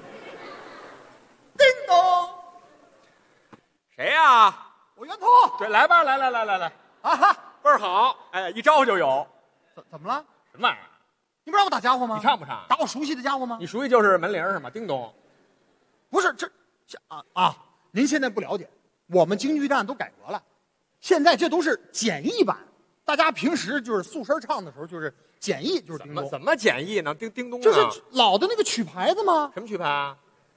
叮咚， 谁呀？ 我袁图。 对，来吧，来，啊哈，倍儿好，哎，一招就有。 怎么了？ 什么玩意儿？ 你不让我打家伙吗？ 你唱不唱？ 打我熟悉的家伙吗？ 你熟悉就是门铃是吗？叮咚。 不是这您现在不了解，我们京剧站都改革了，现在这都是简易版。大家平时就是素身唱的时候，就是简易，就是叮咚。 怎么简易呢？叮咚啊！ 就是老的那个曲牌子吗？ 什么曲牌啊？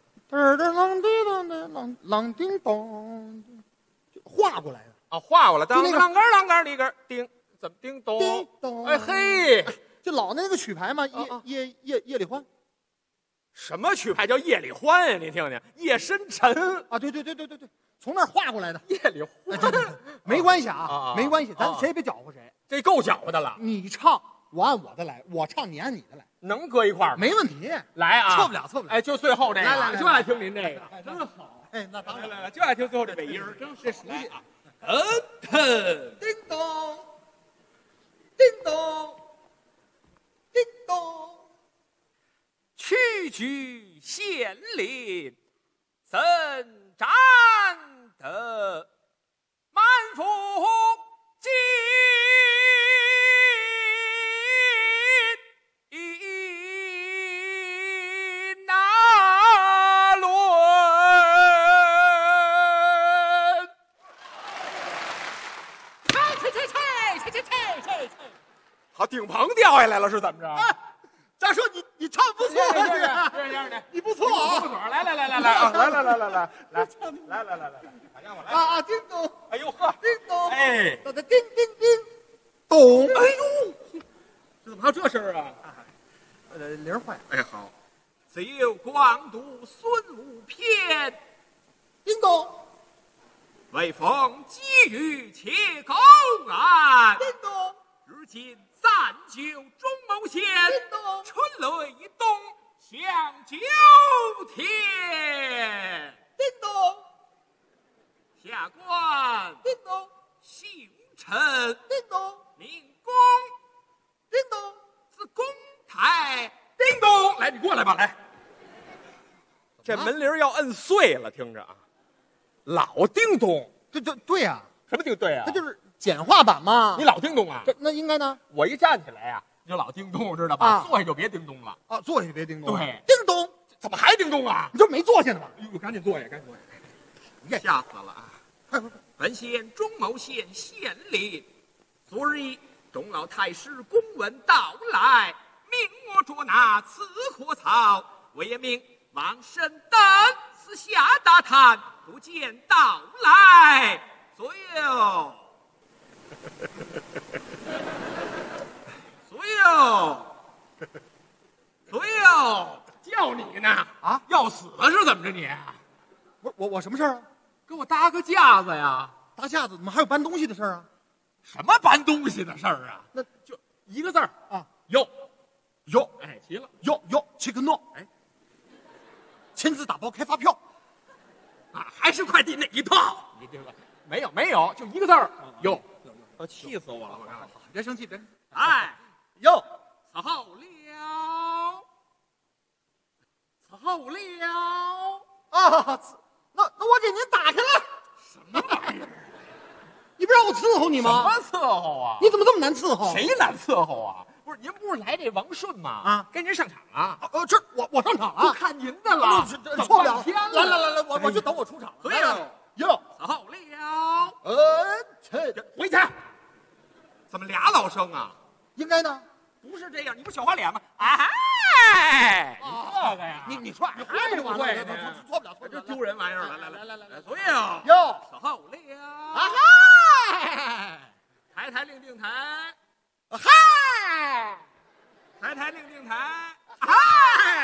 啷叮咚，画过来的啊，画过来。 就那个啷个里个叮，怎么叮咚？ 叮咚。 哎嘿， 就老那个曲牌嘛，夜里欢。 什么曲牌叫夜里欢呀？你听听，夜深沉啊！对，从那儿画过来的。 夜里欢， 没关系啊，没关系，咱谁也别搅和谁。 这够搅和的了。 你唱，我按我的来；我唱，你按你的来。 能搁一块儿？ 没问题。 来啊， 错不了。 哎，就最后这个， 来， 就爱听您这个， 真好。哎，那当然来，就爱听最后这尾音，真是熟悉啊。 叮咚，叮咚，叮咚。 曲居县令，怎占得满腹经那论？ 切！ 好，顶棚掉下来了是怎么着？ 咋说你唱不错， 这你不错啊！ 来，打架我来啊！叮咚！ 哎呦呵， 叮咚！ 哎， 叮咚！ 哎呦，这怎么还有这声儿啊？ 铃坏。 哎，好。 自有广度孙武篇， 叮咚！ 为奉机遇且公安， 叮咚！ 如今暂就中牟县，春雷一动向九天。 叮咚！ 下官叮咚！ 姓陈叮咚！ 名公叮咚！ 自公台叮咚！来，你过来吧，来。这门铃要摁碎了，听着啊，老叮咚。 对呀， 什么对呀？ 它就是简化版嘛。 你老叮咚啊？ 那应该呢？ 我一站起来呀，你就老叮咚，知道吧？坐下就别叮咚了。 啊，坐下就别叮咚。 对， 叮咚， 怎么还叮咚啊？ 你这没坐下呢吗？ 哎呦，赶紧坐下， 吓死了啊！本县中牟县县令，昨日钟老太师公文到来，命我捉拿此货草，我也命王神等私下打探，不见到来。所有叫你呢啊！ 要死了是怎么着你？ 不是我什么事儿啊？ 给我搭个架子呀！ 搭架子怎么还有搬东西的事儿啊？ 什么搬东西的事儿啊？ 那就一个字儿啊， 有，哎，齐了， 有，切克诺， 哎， 签字打包开发票， 啊，还是快递那一套？ 你这个没有，就一个字儿，有，气死我了！ 别生气，别生气。 哎， 哟， 此后了啊！那我给您打开了。 什么玩意儿？ 你不让我伺候你吗？ 什么伺候啊？ 你怎么这么难伺候？ 谁难伺候啊？不是您不是来这王顺吗？ 啊， 跟您上场啊？ 这我上场了， 不看您的了， 错不了。来，我就等我出场了。 对哟， 此后了。 回去。怎么俩老生啊？ 应该呢？ 不是这样，你不小花脸吗？哎， 这个呀， 你说你会不会？ 错不了， 这丢人玩意儿了。来，所以哟， 此后了。 啊嗨， 抬令定抬， 嗨， 抬令定抬，嗨。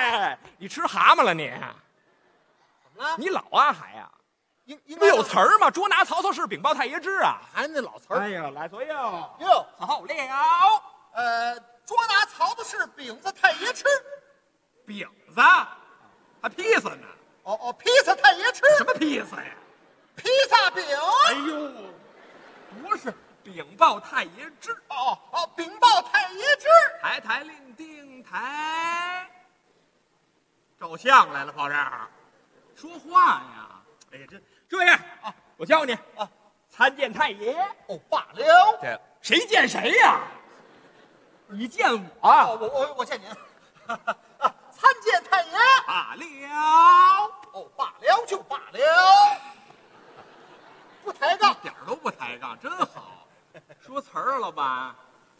哎，你吃蛤蟆了你？ 怎么了？ 你老啊还呀？不有词儿吗？捉拿曹操是禀报太爷知啊， 还那老词儿。 哎呀，来左右哟， 好了。 捉拿曹操是饼子太爷吃。 饼子？还披萨呢？ 哦，披萨太爷吃。 什么披萨呀？ 披萨饼。 哎呦，不是禀报太爷知。 哦，禀报太爷知。 抬令定抬。照相来了，跑这儿说话呀。哎呀，这样啊，我教你啊，参见太爷。 哦，罢了。 这谁见谁呀？你见我？ 我见您。参见太爷。 罢了。 哦，罢了就罢了。不抬杠， 一点都不抬杠，真好。说词儿啊，老板。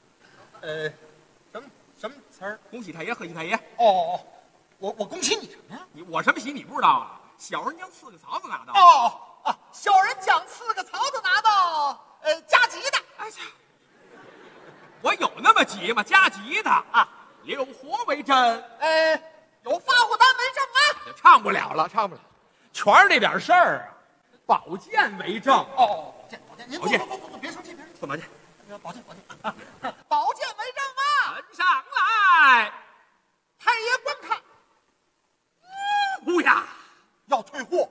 什么词儿？ 恭喜太爷，贺喜太爷。 哦，我恭喜你什么呀？ 我什么喜你不知道啊？小人将4个曹子拿到。 小人将4个曹子拿到，加急的。 哎呀，我有那么急吗？加急的啊！有活为证， 有发货单为证啊！ 唱不了了，全是这点事儿啊！宝剑为证。 宝剑，您坐，别生气， 干嘛去？ 宝剑为证啊！ 呈上来， 太爷观看。 不呀， 要退货。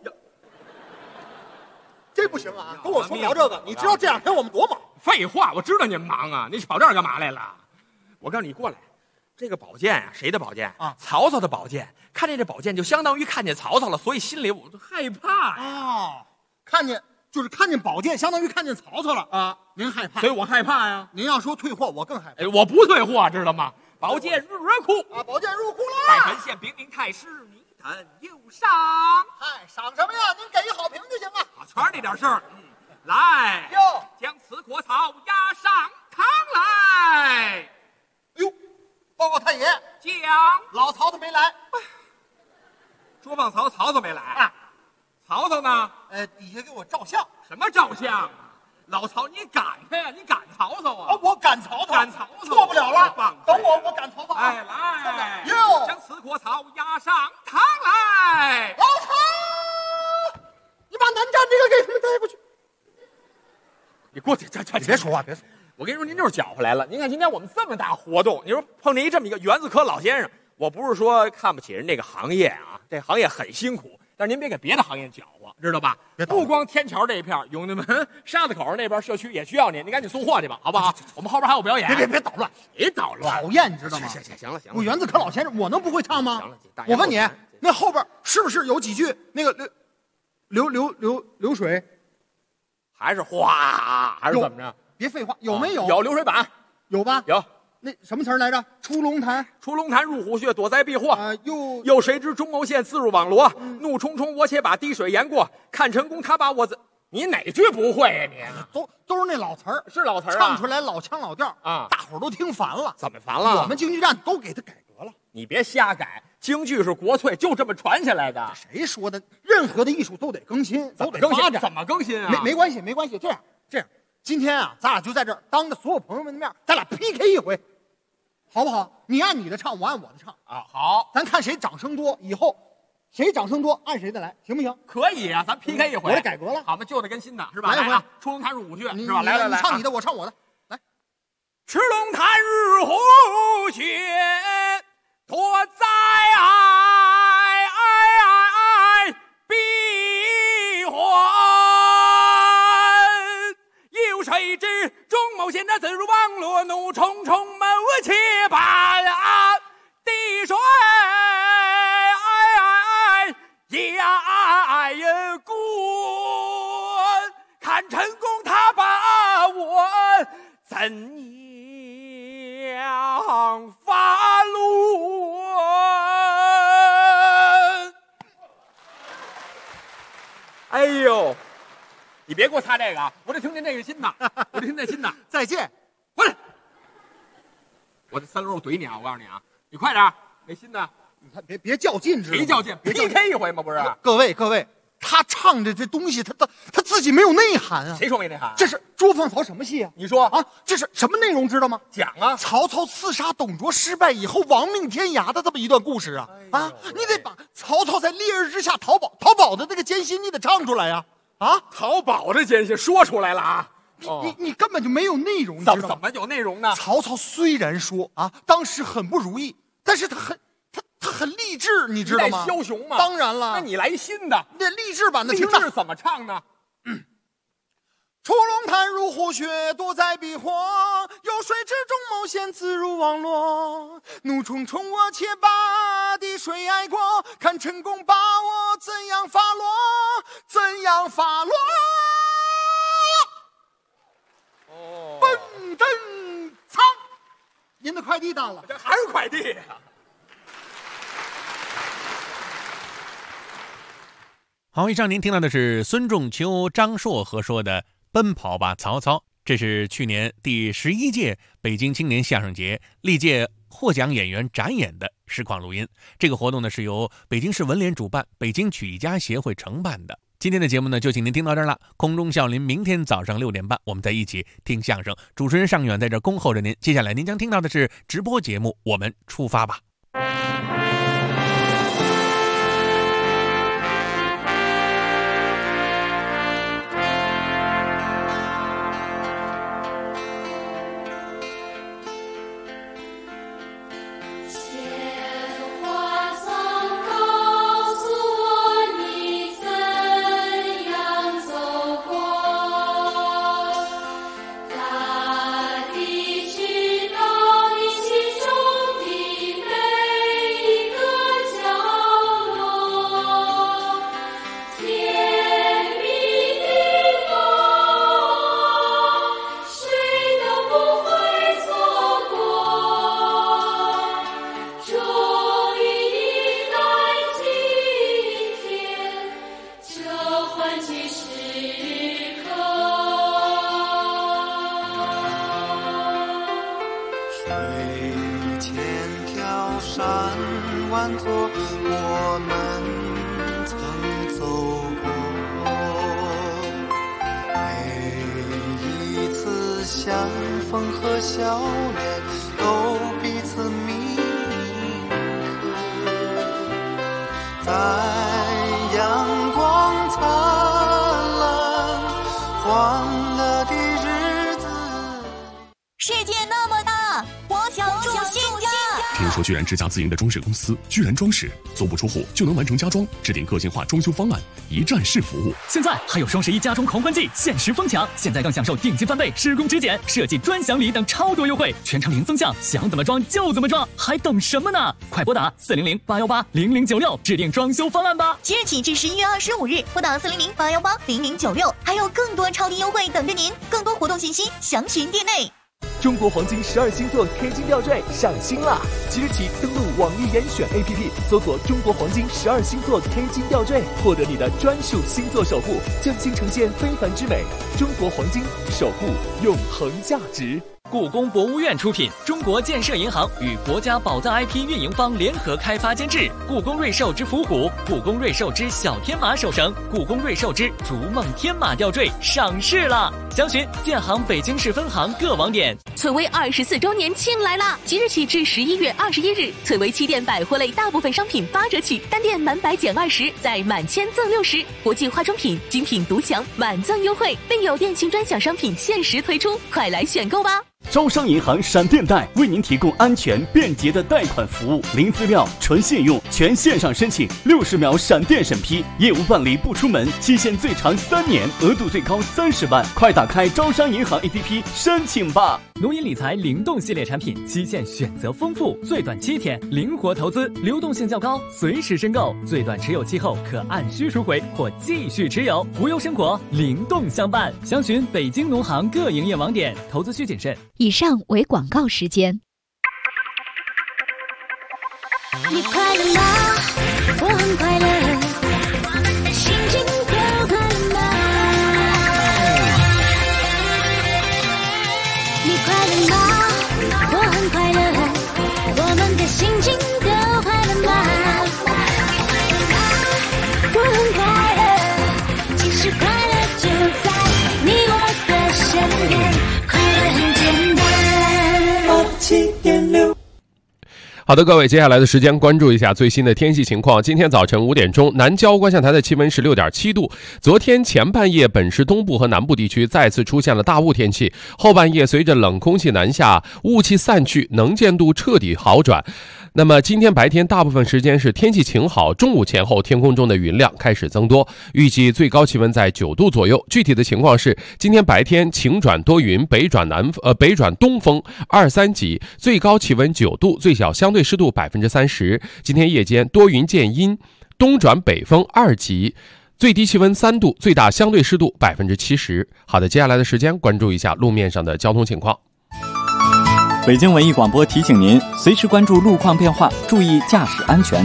这不行啊！跟我说聊这个，你知道这2天我们多忙？ 废话，我知道你们忙啊！你跑这儿干嘛来了？我告诉你，过来。这个宝剑啊，谁的宝剑啊？曹操的宝剑。看见这宝剑，就相当于看见曹操了，所以心里我就害怕呀。看见宝剑，相当于看见曹操了啊！您害怕， 所以我害怕呀。 您要说退货，我更害怕。 我不退货，知道吗？宝剑入库啊！宝剑入库了。 待本县禀明太师，你等有赏。 赏什么呀？您给一好评就行了。 全是这点事儿。来，将此果草押上堂来。 哟，报告太爷， 将老曹操没来。 捉放曹操没来啊？曹操呢？ 底下给我照相。 什么照相啊？老曹，你赶他呀！你赶曹操啊！ 我赶曹操，错不了了。等我赶曹操。 哎，来，将此果草押上堂来。 老曹，你把南站这个给他们带过去。 你过去， 你别说话， 我跟你说，您就是搅和来了。您看今天我们这么大活动，你说碰见这么一个园子科老先生，我不是说看不起人这个行业啊，这行业很辛苦，但是您别给别的行业搅和，知道吧？不光天桥这一片，永定门、沙子口那边社区也需要您，你赶紧送货去吧，好不好？我们后边还有表演。 别捣乱， 别捣乱， 讨厌，你知道吗？ 行了。 我园子科老先生，我能不会唱吗？ 行了， 我问你，那后边是不是有几句那个流水？ 还是哗？还是怎么着？ 别废话，有没有？ 有流水板， 有吧？ 有。 那什么词儿来着？出龙潭入虎穴，躲灾避祸。又谁知中牟县自入网罗？怒冲冲，我且把滴水淹过。看成功，他把我你哪句不会呀？你都是那老词儿， 是老词儿， 唱出来老腔老调啊， 大伙儿都听烦了。 怎么烦了？ 我们京剧站都给他改革了。 你别瞎改，京剧是国粹，就这么传下来的。 谁说的？任何的艺术都得更新，都得发展。 怎么更新啊？ 没关系。这样，今天啊，咱俩就在这儿当着所有朋友们的面，咱俩 PK 一回，好不好？你按你的唱，我按我的唱啊。好， 咱看谁掌声多，以后谁掌声多按谁的来，行不行？ 可以啊，咱 PK 一回。 我这改革了， 好吧，旧的跟新的是吧？ 来一回啊，出龙潭入虎穴是吧？来， 你唱你的，我唱我的，来。 出龙潭入虎穴，躲灾避祸。有谁知中牟县的自入网罗，怒冲冲谋且把滴水淹过。看成功，他把我怎样发落？哎呦，你别给我擦这个啊！我得听见这个新的，我得听这新的。 再见， 回来！我这3轮我怼你啊！我告诉你啊，你快点，那新的。 你看，别较劲，知道吗？ 谁较劲？PK 一回吗？不是。 各位，他唱的这东西，他自自己没有内涵啊！ 谁说没内涵？ 这是捉放曹什么戏啊？ 你说啊，这是什么内容知道吗？ 讲啊， 曹操刺杀董卓失败以后亡命天涯的这么一段故事啊！啊，你得把曹操在烈日之下逃跑的那个艰辛，你得唱出来呀！啊， 逃跑的艰辛说出来了啊！ 你根本就没有内容， 怎么有内容呢？ 曹操虽然说啊，当时很不如意，但是他很励志，你知道吗？ 枭雄嘛。 当然了， 那你来新的， 那励志版的， 励志怎么唱呢？ 出龙潭入虎穴，躲在避祸，有水之中冒险，自入网罗。怒冲冲我且把滴水挨过，看陈宫把我怎样发落，怎样发落。 哦， 蹦蹬噌，您的快递到了， 这还是快递呀。 好，以上您听到的是孙仲秋、张硕合说的《奔跑吧曹操》，这是去年第11届北京青年相声节历届获奖演员展演的实况录音。这个活动呢是由北京市文联主办，北京曲艺家协会承办的。今天的节目呢就请您听到这儿了，空中笑林明天早上6点半我们再一起听相声，主持人尚远在这恭候着您。接下来您将听到的是直播节目，我们出发吧。 说居然之家自营的装饰公司，居然装饰足不出户就能完成家装，制定个性化装修方案，一站式服务。 现在还有双11家装狂欢季限时疯抢，现在更享受定金翻倍、施工质检、设计专享礼等超多优惠，全程零增项，想怎么装就怎么装，还等什么呢？快拨打400-818-0096制定装修方案吧！ 即日起至11月25日，拨打400-818-0096，还有更多超低优惠等着您。更多活动信息详询店内。 中国黄金12星座 K 金吊坠上新啦！即日起登录网易严选 APP， 搜索中国黄金12星座 K 金吊坠，获得你的专属星座守护，匠心呈现非凡之美。中国黄金，守护永恒价值。 故宫博物院出品，中国建设银行与国家宝藏 IP 运营方联合开发监制。故宫瑞兽之伏虎、故宫瑞兽之小天马手绳、故宫瑞兽之逐梦天马吊坠上市了，详询建行北京市分行各网点。 翠微24周年庆来啦！即日起至11月21日，翠微7店百货类大部分商品8折起，单店满100减20，再满1000赠60。国际化妆品、精品独享满赠优惠，并有店庆专享商品限时推出，快来选购吧！ 招商银行闪电贷为您提供安全便捷的贷款服务，零资料、纯信用，全线上申请，60秒闪电审批，业务办理不出门，期限最长3年，额度最高30万。快打开招商银行 APP 申请吧！ 农银理财灵动系列产品，期限选择丰富，最短7天，灵活投资，流动性较高，随时申购，最短持有期后可按需赎回或继续持有，无忧生活，灵动相伴。详询北京农行各营业网点，投资需谨慎。 以上为广告时间。 你快乐吗？我很快乐，心情都快乐吗？你快乐吗？我很快乐，我们的心情都快乐吗？我很快乐，其实快乐就好的，各位，接下来的时间关注一下最新的天气情况。今天早晨5点钟，南郊观象台的气温是6.7度。昨天前半夜，本市东部和南部地区再次出现了大雾天气，后半夜随着冷空气南下，雾气散去，能见度彻底好转。那么今天白天大部分时间是天气晴好，中午前后天空中的云量开始增多，预计最高气温在9度左右。具体的情况是，今天白天晴转多云，北转东风2、3级，最高气温9度，最小相对湿度30%。今天夜间多云见阴，东转北风2级，最低气温3度，最大相对湿度70%。好的，接下来的时间关注一下路面上的交通情况。 北京文艺广播提醒您，随时关注路况变化，注意驾驶安全。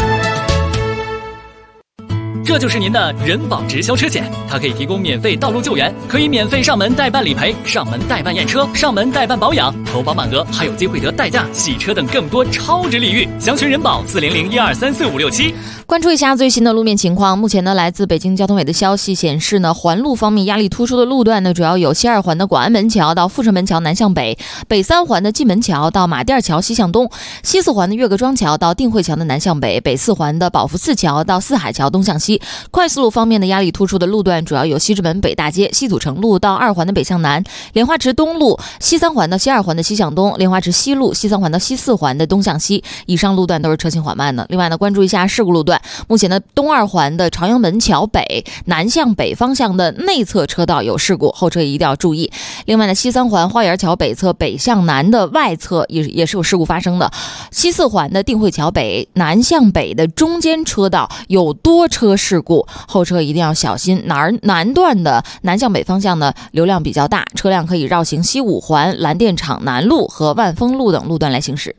这就是您的人保直销车险，它可以提供免费道路救援，可以免费上门代办理赔、上门代办验车、上门代办保养，投保满额还有机会得代驾、洗车等更多超值礼遇。详询人保400-1234567。 关注一下最新的路面情况。目前呢，来自北京交通委的消息显示呢，环路方面压力突出的路段呢，主要有西2环的广安门桥到阜成门桥南向北，北3环的蓟门桥到马甸桥西向东，西4环的岳各庄桥到定慧桥的南向北，北4环的宝福寺桥到四海桥东向西。快速路方面的压力突出的路段主要有西直门北大街、西土城路到2环的北向南，莲花池东路西3环到西2环的西向东，莲花池西路西3环到西4环的东向西。以上路段都是车行缓慢的。另外呢，关注一下事故路段。目前的东2环的朝阳门桥北南向北方向的内侧车道有事故，后车一定要注意。另外呢，西3环花园桥北侧北向南的外侧也是有事故发生的。西4环的定慧桥北南向北的中间车道有多车事故，后车一定要小心。南段的南向北方向呢，流量比较大，车辆可以绕行西5环、蓝电厂南路和万丰路等路段来行驶。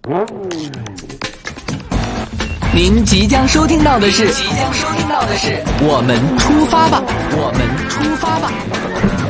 您即将收听到的是我们出发吧，我们出发吧。